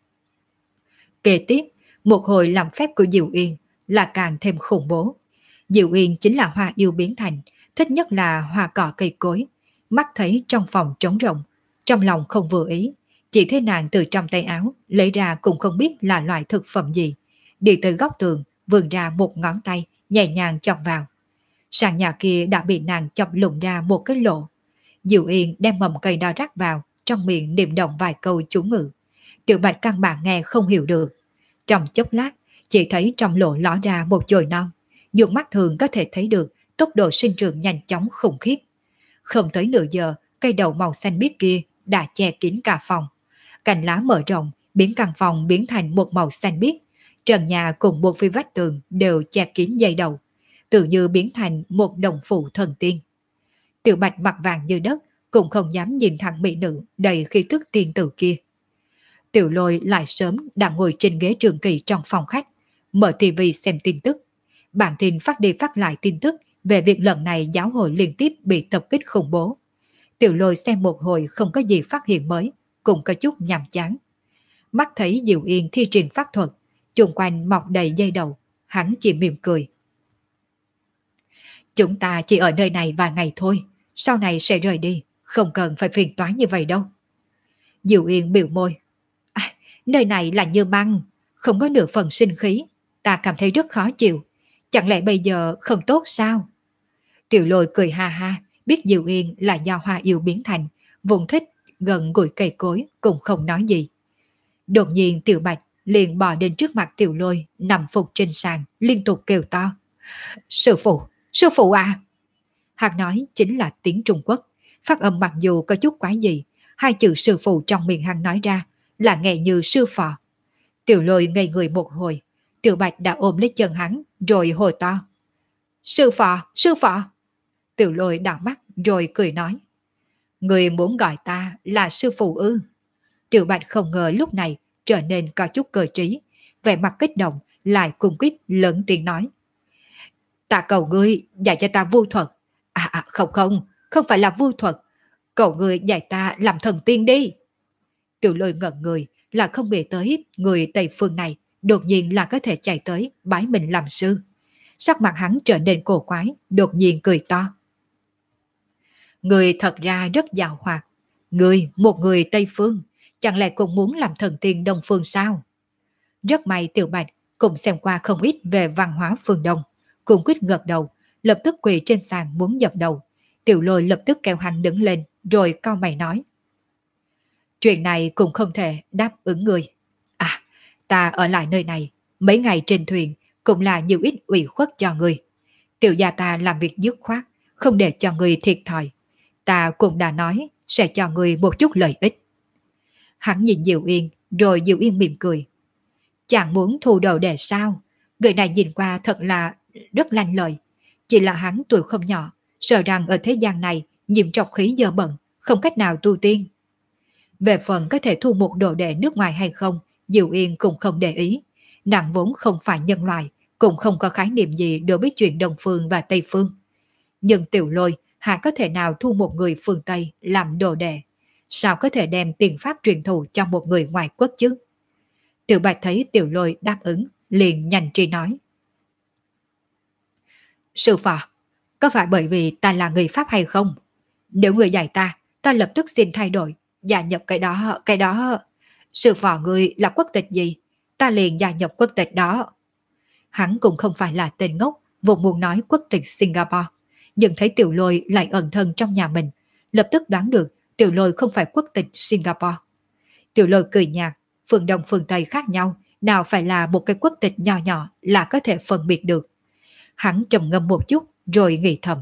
Kế tiếp, một hồi làm phép của Diệu Yên là càng thêm khủng bố. Diệu Yên chính là hoa yêu biến thành, thích nhất là hoa cỏ cây cối. Mắt thấy trong phòng trống rỗng, trong lòng không vừa ý, chỉ thấy nàng từ trong tay áo lấy ra cũng không biết là loại thực phẩm gì, đi tới góc tường, vươn ra một ngón tay, nhẹ nhàng chọc vào. Sàn nhà kia đã bị nàng chọc lụng ra một cái lỗ. Diệu Yên đem mầm cây đó rắc vào, trong miệng niệm động vài câu chú ngữ. Tiểu Bạch căn bản nghe không hiểu được. Trong chốc lát, chỉ thấy trong lỗ ló ra một chồi non. Dùng mắt thường có thể thấy được tốc độ sinh trưởng nhanh chóng khủng khiếp. Không tới nửa giờ, cây đậu màu xanh biếc kia đã che kín cả phòng. Cành lá mở rộng, biến căn phòng biến thành một màu xanh biếc. Trần nhà cùng một phía vách tường đều che kín dây đậu, tự như biến thành một đồng phụ thần tiên. Tiểu Bạch mặt vàng như đất, cũng không dám nhìn thẳng mỹ nữ đầy khí tức tiên tử kia. Tiểu Lôi lại sớm đã ngồi trên ghế trường kỳ trong phòng khách, mở tivi xem tin tức. Bản tin phát đi phát lại tin tức về việc lần này giáo hội liên tiếp bị tập kích khủng bố. Tiểu Lôi xem một hồi không có gì phát hiện mới, cũng có chút nhàm chán. Mắt thấy Diệu Yên thi triển pháp thuật, chung quanh mọc đầy dây đầu, hắn chỉ mỉm cười. Chúng ta chỉ ở nơi này vài ngày thôi, sau này sẽ rời đi, không cần phải phiền toái như vậy đâu. Diệu Yên biểu môi. Nơi này là như băng, không có nửa phần sinh khí, ta cảm thấy rất khó chịu. Chẳng lẽ bây giờ không tốt sao? Tiểu Lôi cười ha ha, biết Diệu Yên là do hoa yêu biến thành, vùng thích gần gũi cây cối cũng không nói gì. Đột nhiên Tiểu Bạch liền bò đến trước mặt Tiểu Lôi, nằm phục trên sàn, liên tục kêu to. Sư phụ à! Hắn nói chính là tiếng Trung Quốc, phát âm mặc dù có chút quái gì, hai chữ sư phụ trong miệng hắn nói ra là nghe như sư phò. Tiểu Lôi ngây người một hồi, Tiểu Bạch đã ôm lấy chân hắn rồi hồi to. Sư phò! Tiểu Lôi đảo mắt rồi cười nói. Người muốn gọi ta là sư phụ ư? Tiểu Bạch không ngờ lúc này trở nên có chút cơ trí, vẻ mặt kích động lại cung quýt lớn tiếng nói. Ta cầu ngươi dạy cho ta vu thuật. Không phải là vu thuật. Cầu ngươi dạy ta làm thần tiên đi. Tiểu Lôi ngẩn người là không nghĩ tới người Tây Phương này đột nhiên là có thể chạy tới bái mình làm sư. Sắc mặt hắn trở nên cổ quái, đột nhiên cười to. Người thật ra rất giàu hoạt. Người, một người Tây Phương, chẳng lẽ cũng muốn làm thần tiên Đông Phương sao? Rất may Tiểu Bạch cũng xem qua không ít về văn hóa phương Đông, cùng quyết gật đầu, lập tức quỳ trên sàn muốn dập đầu. Tiểu Lôi lập tức kéo hắn đứng lên, rồi cau mày nói. Chuyện này cũng không thể đáp ứng người. Ta ở lại nơi này, mấy ngày trên thuyền cũng là nhiều ít ủy khuất cho người. Tiểu gia ta làm việc dứt khoát, không để cho người thiệt thòi. Ta cũng đã nói sẽ cho người một chút lợi ích. Hắn nhìn Diệu Yên, rồi Diệu Yên mỉm cười. Chàng muốn thu đồ đề sao? Người này nhìn qua thật là rất lanh lợi. Chỉ là hắn tuổi không nhỏ, sợ rằng ở thế gian này nhiễm trọc khí dơ bẩn, không cách nào tu tiên. Về phần có thể thu một đồ đệ nước ngoài hay không, Diệu Yên cũng không để ý. Nàng vốn không phải nhân loại, cũng không có khái niệm gì đối với chuyện Đông Phương và Tây Phương. Nhưng Tiểu Lôi hạ có thể nào thu một người phương Tây làm đồ đệ? Sao có thể đem tiền pháp truyền thụ cho một người ngoại quốc chứ? Tiểu Bạch thấy Tiểu Lôi đáp ứng, liền nhanh trí nói. Sư phò, có phải bởi vì ta là người Pháp hay không? Nếu người dạy ta lập tức xin thay đổi, gia nhập cái đó. Sư phò người là quốc tịch gì? Ta liền gia nhập quốc tịch đó. Hắn cũng không phải là tên ngốc, vốn muốn nói quốc tịch Singapore. Nhưng thấy Tiểu Lôi lại ẩn thân trong nhà mình, lập tức đoán được Tiểu Lôi không phải quốc tịch Singapore. Tiểu Lôi cười nhạt, phương Đông phương Tây khác nhau, nào phải là một cái quốc tịch nhỏ nhỏ là có thể phân biệt được. Hắn trầm ngâm một chút rồi nghĩ thầm.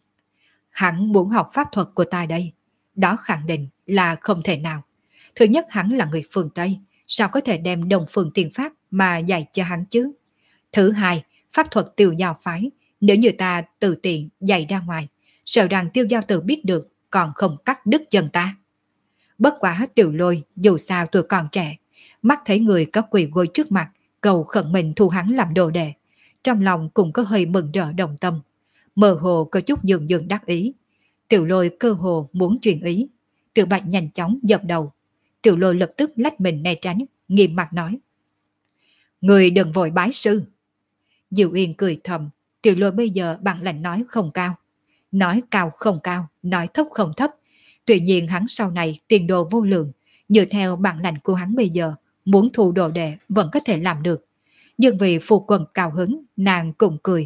Hắn muốn học pháp thuật của ta đây. Đó khẳng định là không thể nào. Thứ nhất, hắn là người phương Tây, sao có thể đem Đông phương tiên pháp mà dạy cho hắn chứ? Thứ hai, pháp thuật Tiêu Giao phái, nếu như ta tự tiện dạy ra ngoài, sợ rằng Tiêu Giao tự biết được còn không cắt đứt chân ta. Bất quá Tiểu Lôi dù sao tuổi còn trẻ, mắt thấy người có quỳ gối trước mặt, cầu khẩn mình thu hắn làm đồ đệ, trong lòng cũng có hơi mừng rỡ đồng tâm, mơ hồ có chút dường dường đắc ý. Tiểu Lôi cơ hồ muốn truyền ý. Tiểu Bạch nhanh chóng dập đầu. Tiểu Lôi lập tức lách mình né tránh, nghiêm mặt nói. Người đừng vội bái sư. Diệu Yên cười thầm, Tiểu Lôi bây giờ bản lĩnh nói không cao. Nói cao không cao, nói thấp không thấp. Tuy nhiên hắn sau này tiền đồ vô lượng, dựa theo bản lĩnh của hắn bây giờ, muốn thu đồ đệ vẫn có thể làm được. Nhưng vì phu quân cao hứng, nàng cũng cười.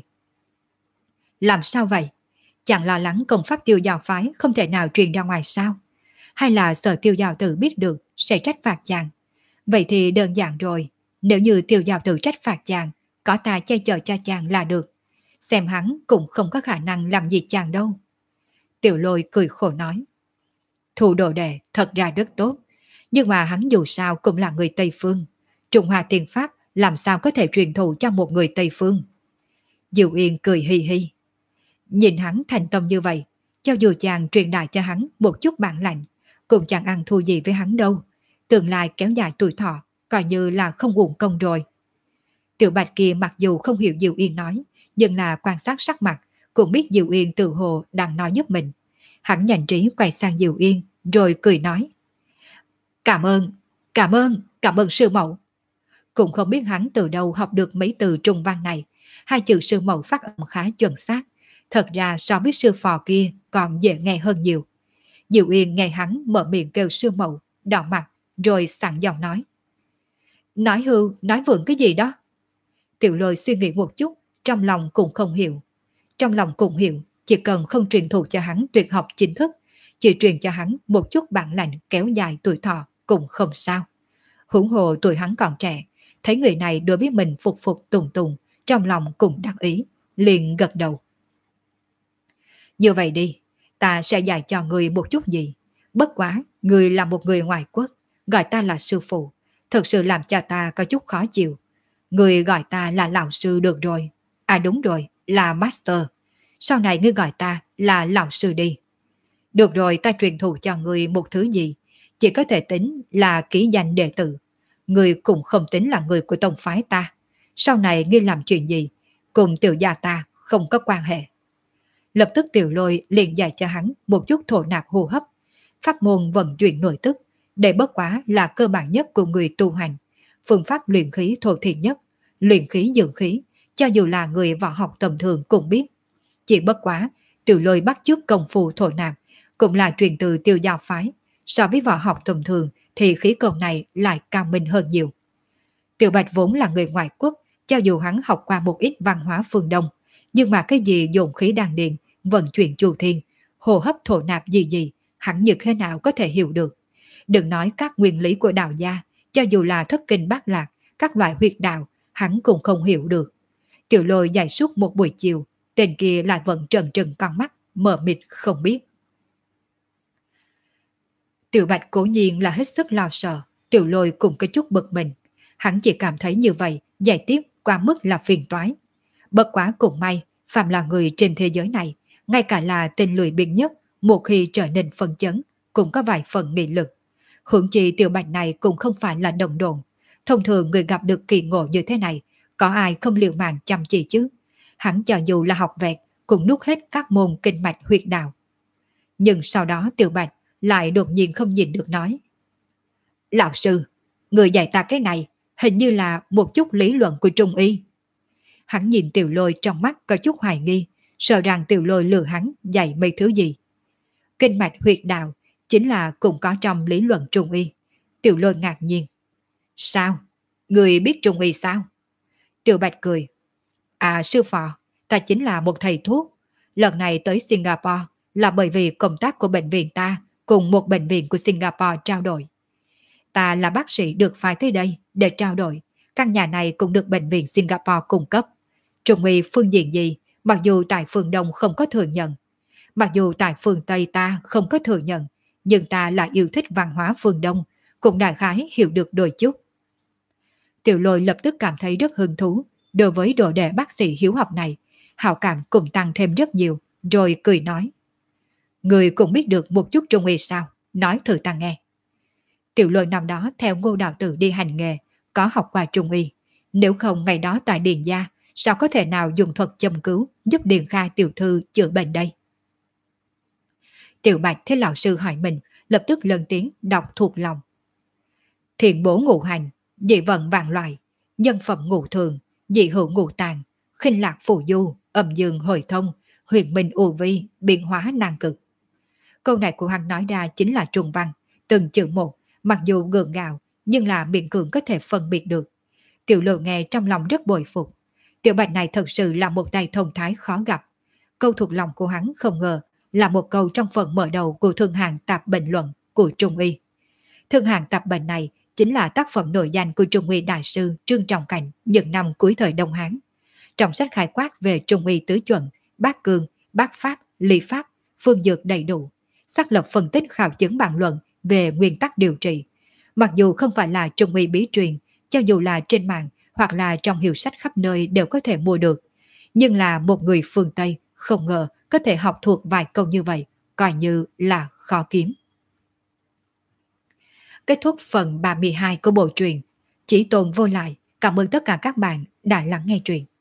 Làm sao vậy? Chẳng lo lắng công pháp Tiêu Giao phái không thể nào truyền ra ngoài sao? Hay là sợ Tiêu Giao tử biết được sẽ trách phạt chàng? Vậy thì đơn giản rồi, nếu như Tiêu Giao tử trách phạt chàng, có ta che chở cho chàng là được. Xem hắn cũng không có khả năng làm gì chàng đâu. Tiểu Lôi cười khổ nói. Thu đồ đệ thật ra rất tốt, nhưng mà hắn dù sao cũng là người Tây Phương. Trung Hoa tiên pháp làm sao có thể truyền thụ cho một người Tây Phương? Diệu Yên cười hi hi. Nhìn hắn thành tâm như vậy, Cho dù chàng truyền đại cho hắn một chút bản lạnh, cũng chẳng ăn thua gì với hắn đâu. Tương lai kéo dài tuổi thọ, coi như là không uổng công rồi. Tiểu Bạch kia mặc dù không hiểu Diệu Yên nói, nhưng là quan sát sắc mặt, cũng biết Diệu Yên tự hồ đang nói giúp mình. Hắn nhanh trí quay sang Diệu Yên, rồi cười nói. Cảm ơn, cảm ơn sư mẫu. Cũng không biết hắn từ đâu học được mấy từ trung văn này. Hai chữ sư mẫu phát âm khá chuẩn xác. Thật ra so với sư phò kia còn dễ nghe hơn nhiều. Diệu Yên nghe hắn mở miệng kêu sư mẫu, đỏ mặt, rồi sẵn giọng nói. Nói hưu, nói vượng cái gì đó? Tiểu Lôi suy nghĩ một chút, trong lòng cũng không hiểu. Trong lòng cũng hiểu, chỉ cần không truyền thụ cho hắn tuyệt học chính thức, chỉ truyền cho hắn một chút bản lĩnh kéo dài tuổi thọ cũng không sao. Huống hồ tuổi hắn còn trẻ, thấy người này đối với mình phục phục tùng tùng, trong lòng cũng đắc ý, liền gật đầu. Như vậy đi, ta sẽ dạy cho người một chút gì. Bất quá, người là một người ngoại quốc, gọi ta là sư phụ, thật sự làm cho ta có chút khó chịu. Người gọi ta là lão sư được rồi. À đúng rồi, là master. Sau này ngươi gọi ta là lão sư đi. Được rồi, ta truyền thụ cho người một thứ gì, chỉ có thể tính là ký danh đệ tử. Người cũng không tính là người của tông phái ta. Sau này ngươi làm chuyện gì, cùng tiểu gia ta không có quan hệ. Lập tức Tiểu Lôi liền dạy cho hắn một chút thổ nạp hô hấp. Pháp môn vận chuyển nội tức, để bất quá là cơ bản nhất của người tu hành. Phương pháp luyện khí thổ thiện nhất, luyện khí dưỡng khí, cho dù là người võ học tầm thường cũng biết. Chỉ bất quá, Tiểu Lôi bắt chước công phu thổ nạp, cũng là truyền từ Tiêu Giao phái. So với võ học tầm thường thì khí công này lại cao minh hơn nhiều. Tiểu Bạch vốn là người ngoại quốc, cho dù hắn học qua một ít văn hóa phương Đông, nhưng mà cái gì dồn khí đan điền, vận chuyển chu thiên, hô hấp thổ nạp gì gì, hắn như thế nào có thể hiểu được. Đừng nói các nguyên lý của đạo gia, cho dù là thất kinh bát lạc, các loại huyệt đạo, hắn cũng không hiểu được. Tiểu Lôi dạy suốt một buổi chiều, tên kia lại vẫn trần trừng con mắt, mờ mịt không biết. Tiểu Bạch cố nhiên là hết sức lo sợ, Tiểu Lôi cũng có chút bực mình. Hắn chỉ cảm thấy như vậy, dạy tiếp quá mức là phiền toái. Bất quá cũng may, phàm là người trên thế giới này, ngay cả là tên lười biếng nhất, một khi trở nên phân chấn, cũng có vài phần nghị lực. Hưởng chi Tiểu Bạch này cũng không phải là đồng đồn. Thông thường người gặp được kỳ ngộ như thế này, có ai không liều mạng chăm chỉ chứ? Hắn cho dù là học vẹt, cũng nuốt hết các môn kinh mạch huyệt đạo. Nhưng sau đó Tiểu Bạch lại đột nhiên không nhìn được nói. Lão sư, người dạy ta cái này, hình như là một chút lý luận của Trung Y. Hắn nhìn Tiểu Lôi trong mắt có chút hoài nghi, sợ rằng Tiểu Lôi lừa hắn dạy mấy thứ gì. Kinh mạch huyệt đạo chính là cũng có trong lý luận Trung Y. Tiểu Lôi ngạc nhiên. Sao? Người biết Trung Y sao? Tiểu Bạch cười. À sư phò, ta chính là một thầy thuốc. Lần này tới Singapore là bởi vì công tác của bệnh viện ta cùng một bệnh viện của Singapore trao đổi. Ta là bác sĩ được phái tới đây để trao đổi. Căn nhà này cũng được bệnh viện Singapore cung cấp. Trung Y phương diện gì, mặc dù tại phương Đông không có thừa nhận, mặc dù tại phương Tây ta không có thừa nhận, nhưng ta lại yêu thích văn hóa phương Đông, cũng đại khái hiểu được đôi chút. Tiểu Lôi lập tức cảm thấy rất hứng thú đối với đồ đệ bác sĩ hiếu học này, hảo cảm cũng tăng thêm rất nhiều, rồi cười nói. Người cũng biết được một chút Trung Y sao, nói thử ta nghe. Tiểu Lôi năm đó theo Ngô đạo tử đi hành nghề, có học qua Trung Y. Nếu không ngày đó tại Điền Gia, sao có thể nào dùng thuật châm cứu giúp Điền Kha tiểu thư chữa bệnh đây? Tiểu Bạch thấy lão sư hỏi mình, lập tức lên tiếng đọc thuộc lòng. Thiện bổ ngũ hành, dị vận vạn loại, nhân phẩm ngũ thường, dị hữu ngũ tàng, khinh lạc phù du, âm dương hồi thông, huyền minh u vi, biến hóa năng cực. Câu này của hắn nói ra chính là trung văn, từng chữ một, mặc dù gượng gạo, nhưng là miệng cường có thể phân biệt được. Tiểu Lôi nghe trong lòng rất bội phục. Tiểu Bạch này thật sự là một tay thông thái khó gặp. Câu thuộc lòng của hắn không ngờ là một câu trong phần mở đầu của Thương Hàn Tạp Bệnh Luận của Trung Y. Thương Hàn Tạp Bệnh này chính là tác phẩm nổi danh của Trung Y đại sư Trương Trọng Cảnh những năm cuối thời Đông Hán. Trong sách khai quát về Trung Y tứ chuẩn, bát cương, bát pháp, lý pháp, phương dược đầy đủ, xác lập phân tích khảo chứng bàn luận về nguyên tắc điều trị. Mặc dù không phải là Trung Y bí truyền, cho dù là trên mạng hoặc là trong hiệu sách khắp nơi đều có thể mua được, nhưng là một người phương Tây không ngờ có thể học thuộc vài câu như vậy coi như là khó kiếm. Kết thúc phần 32 của bộ truyện. Chỉ Tồn Vô Lại. Cảm ơn tất cả các bạn đã lắng nghe truyện.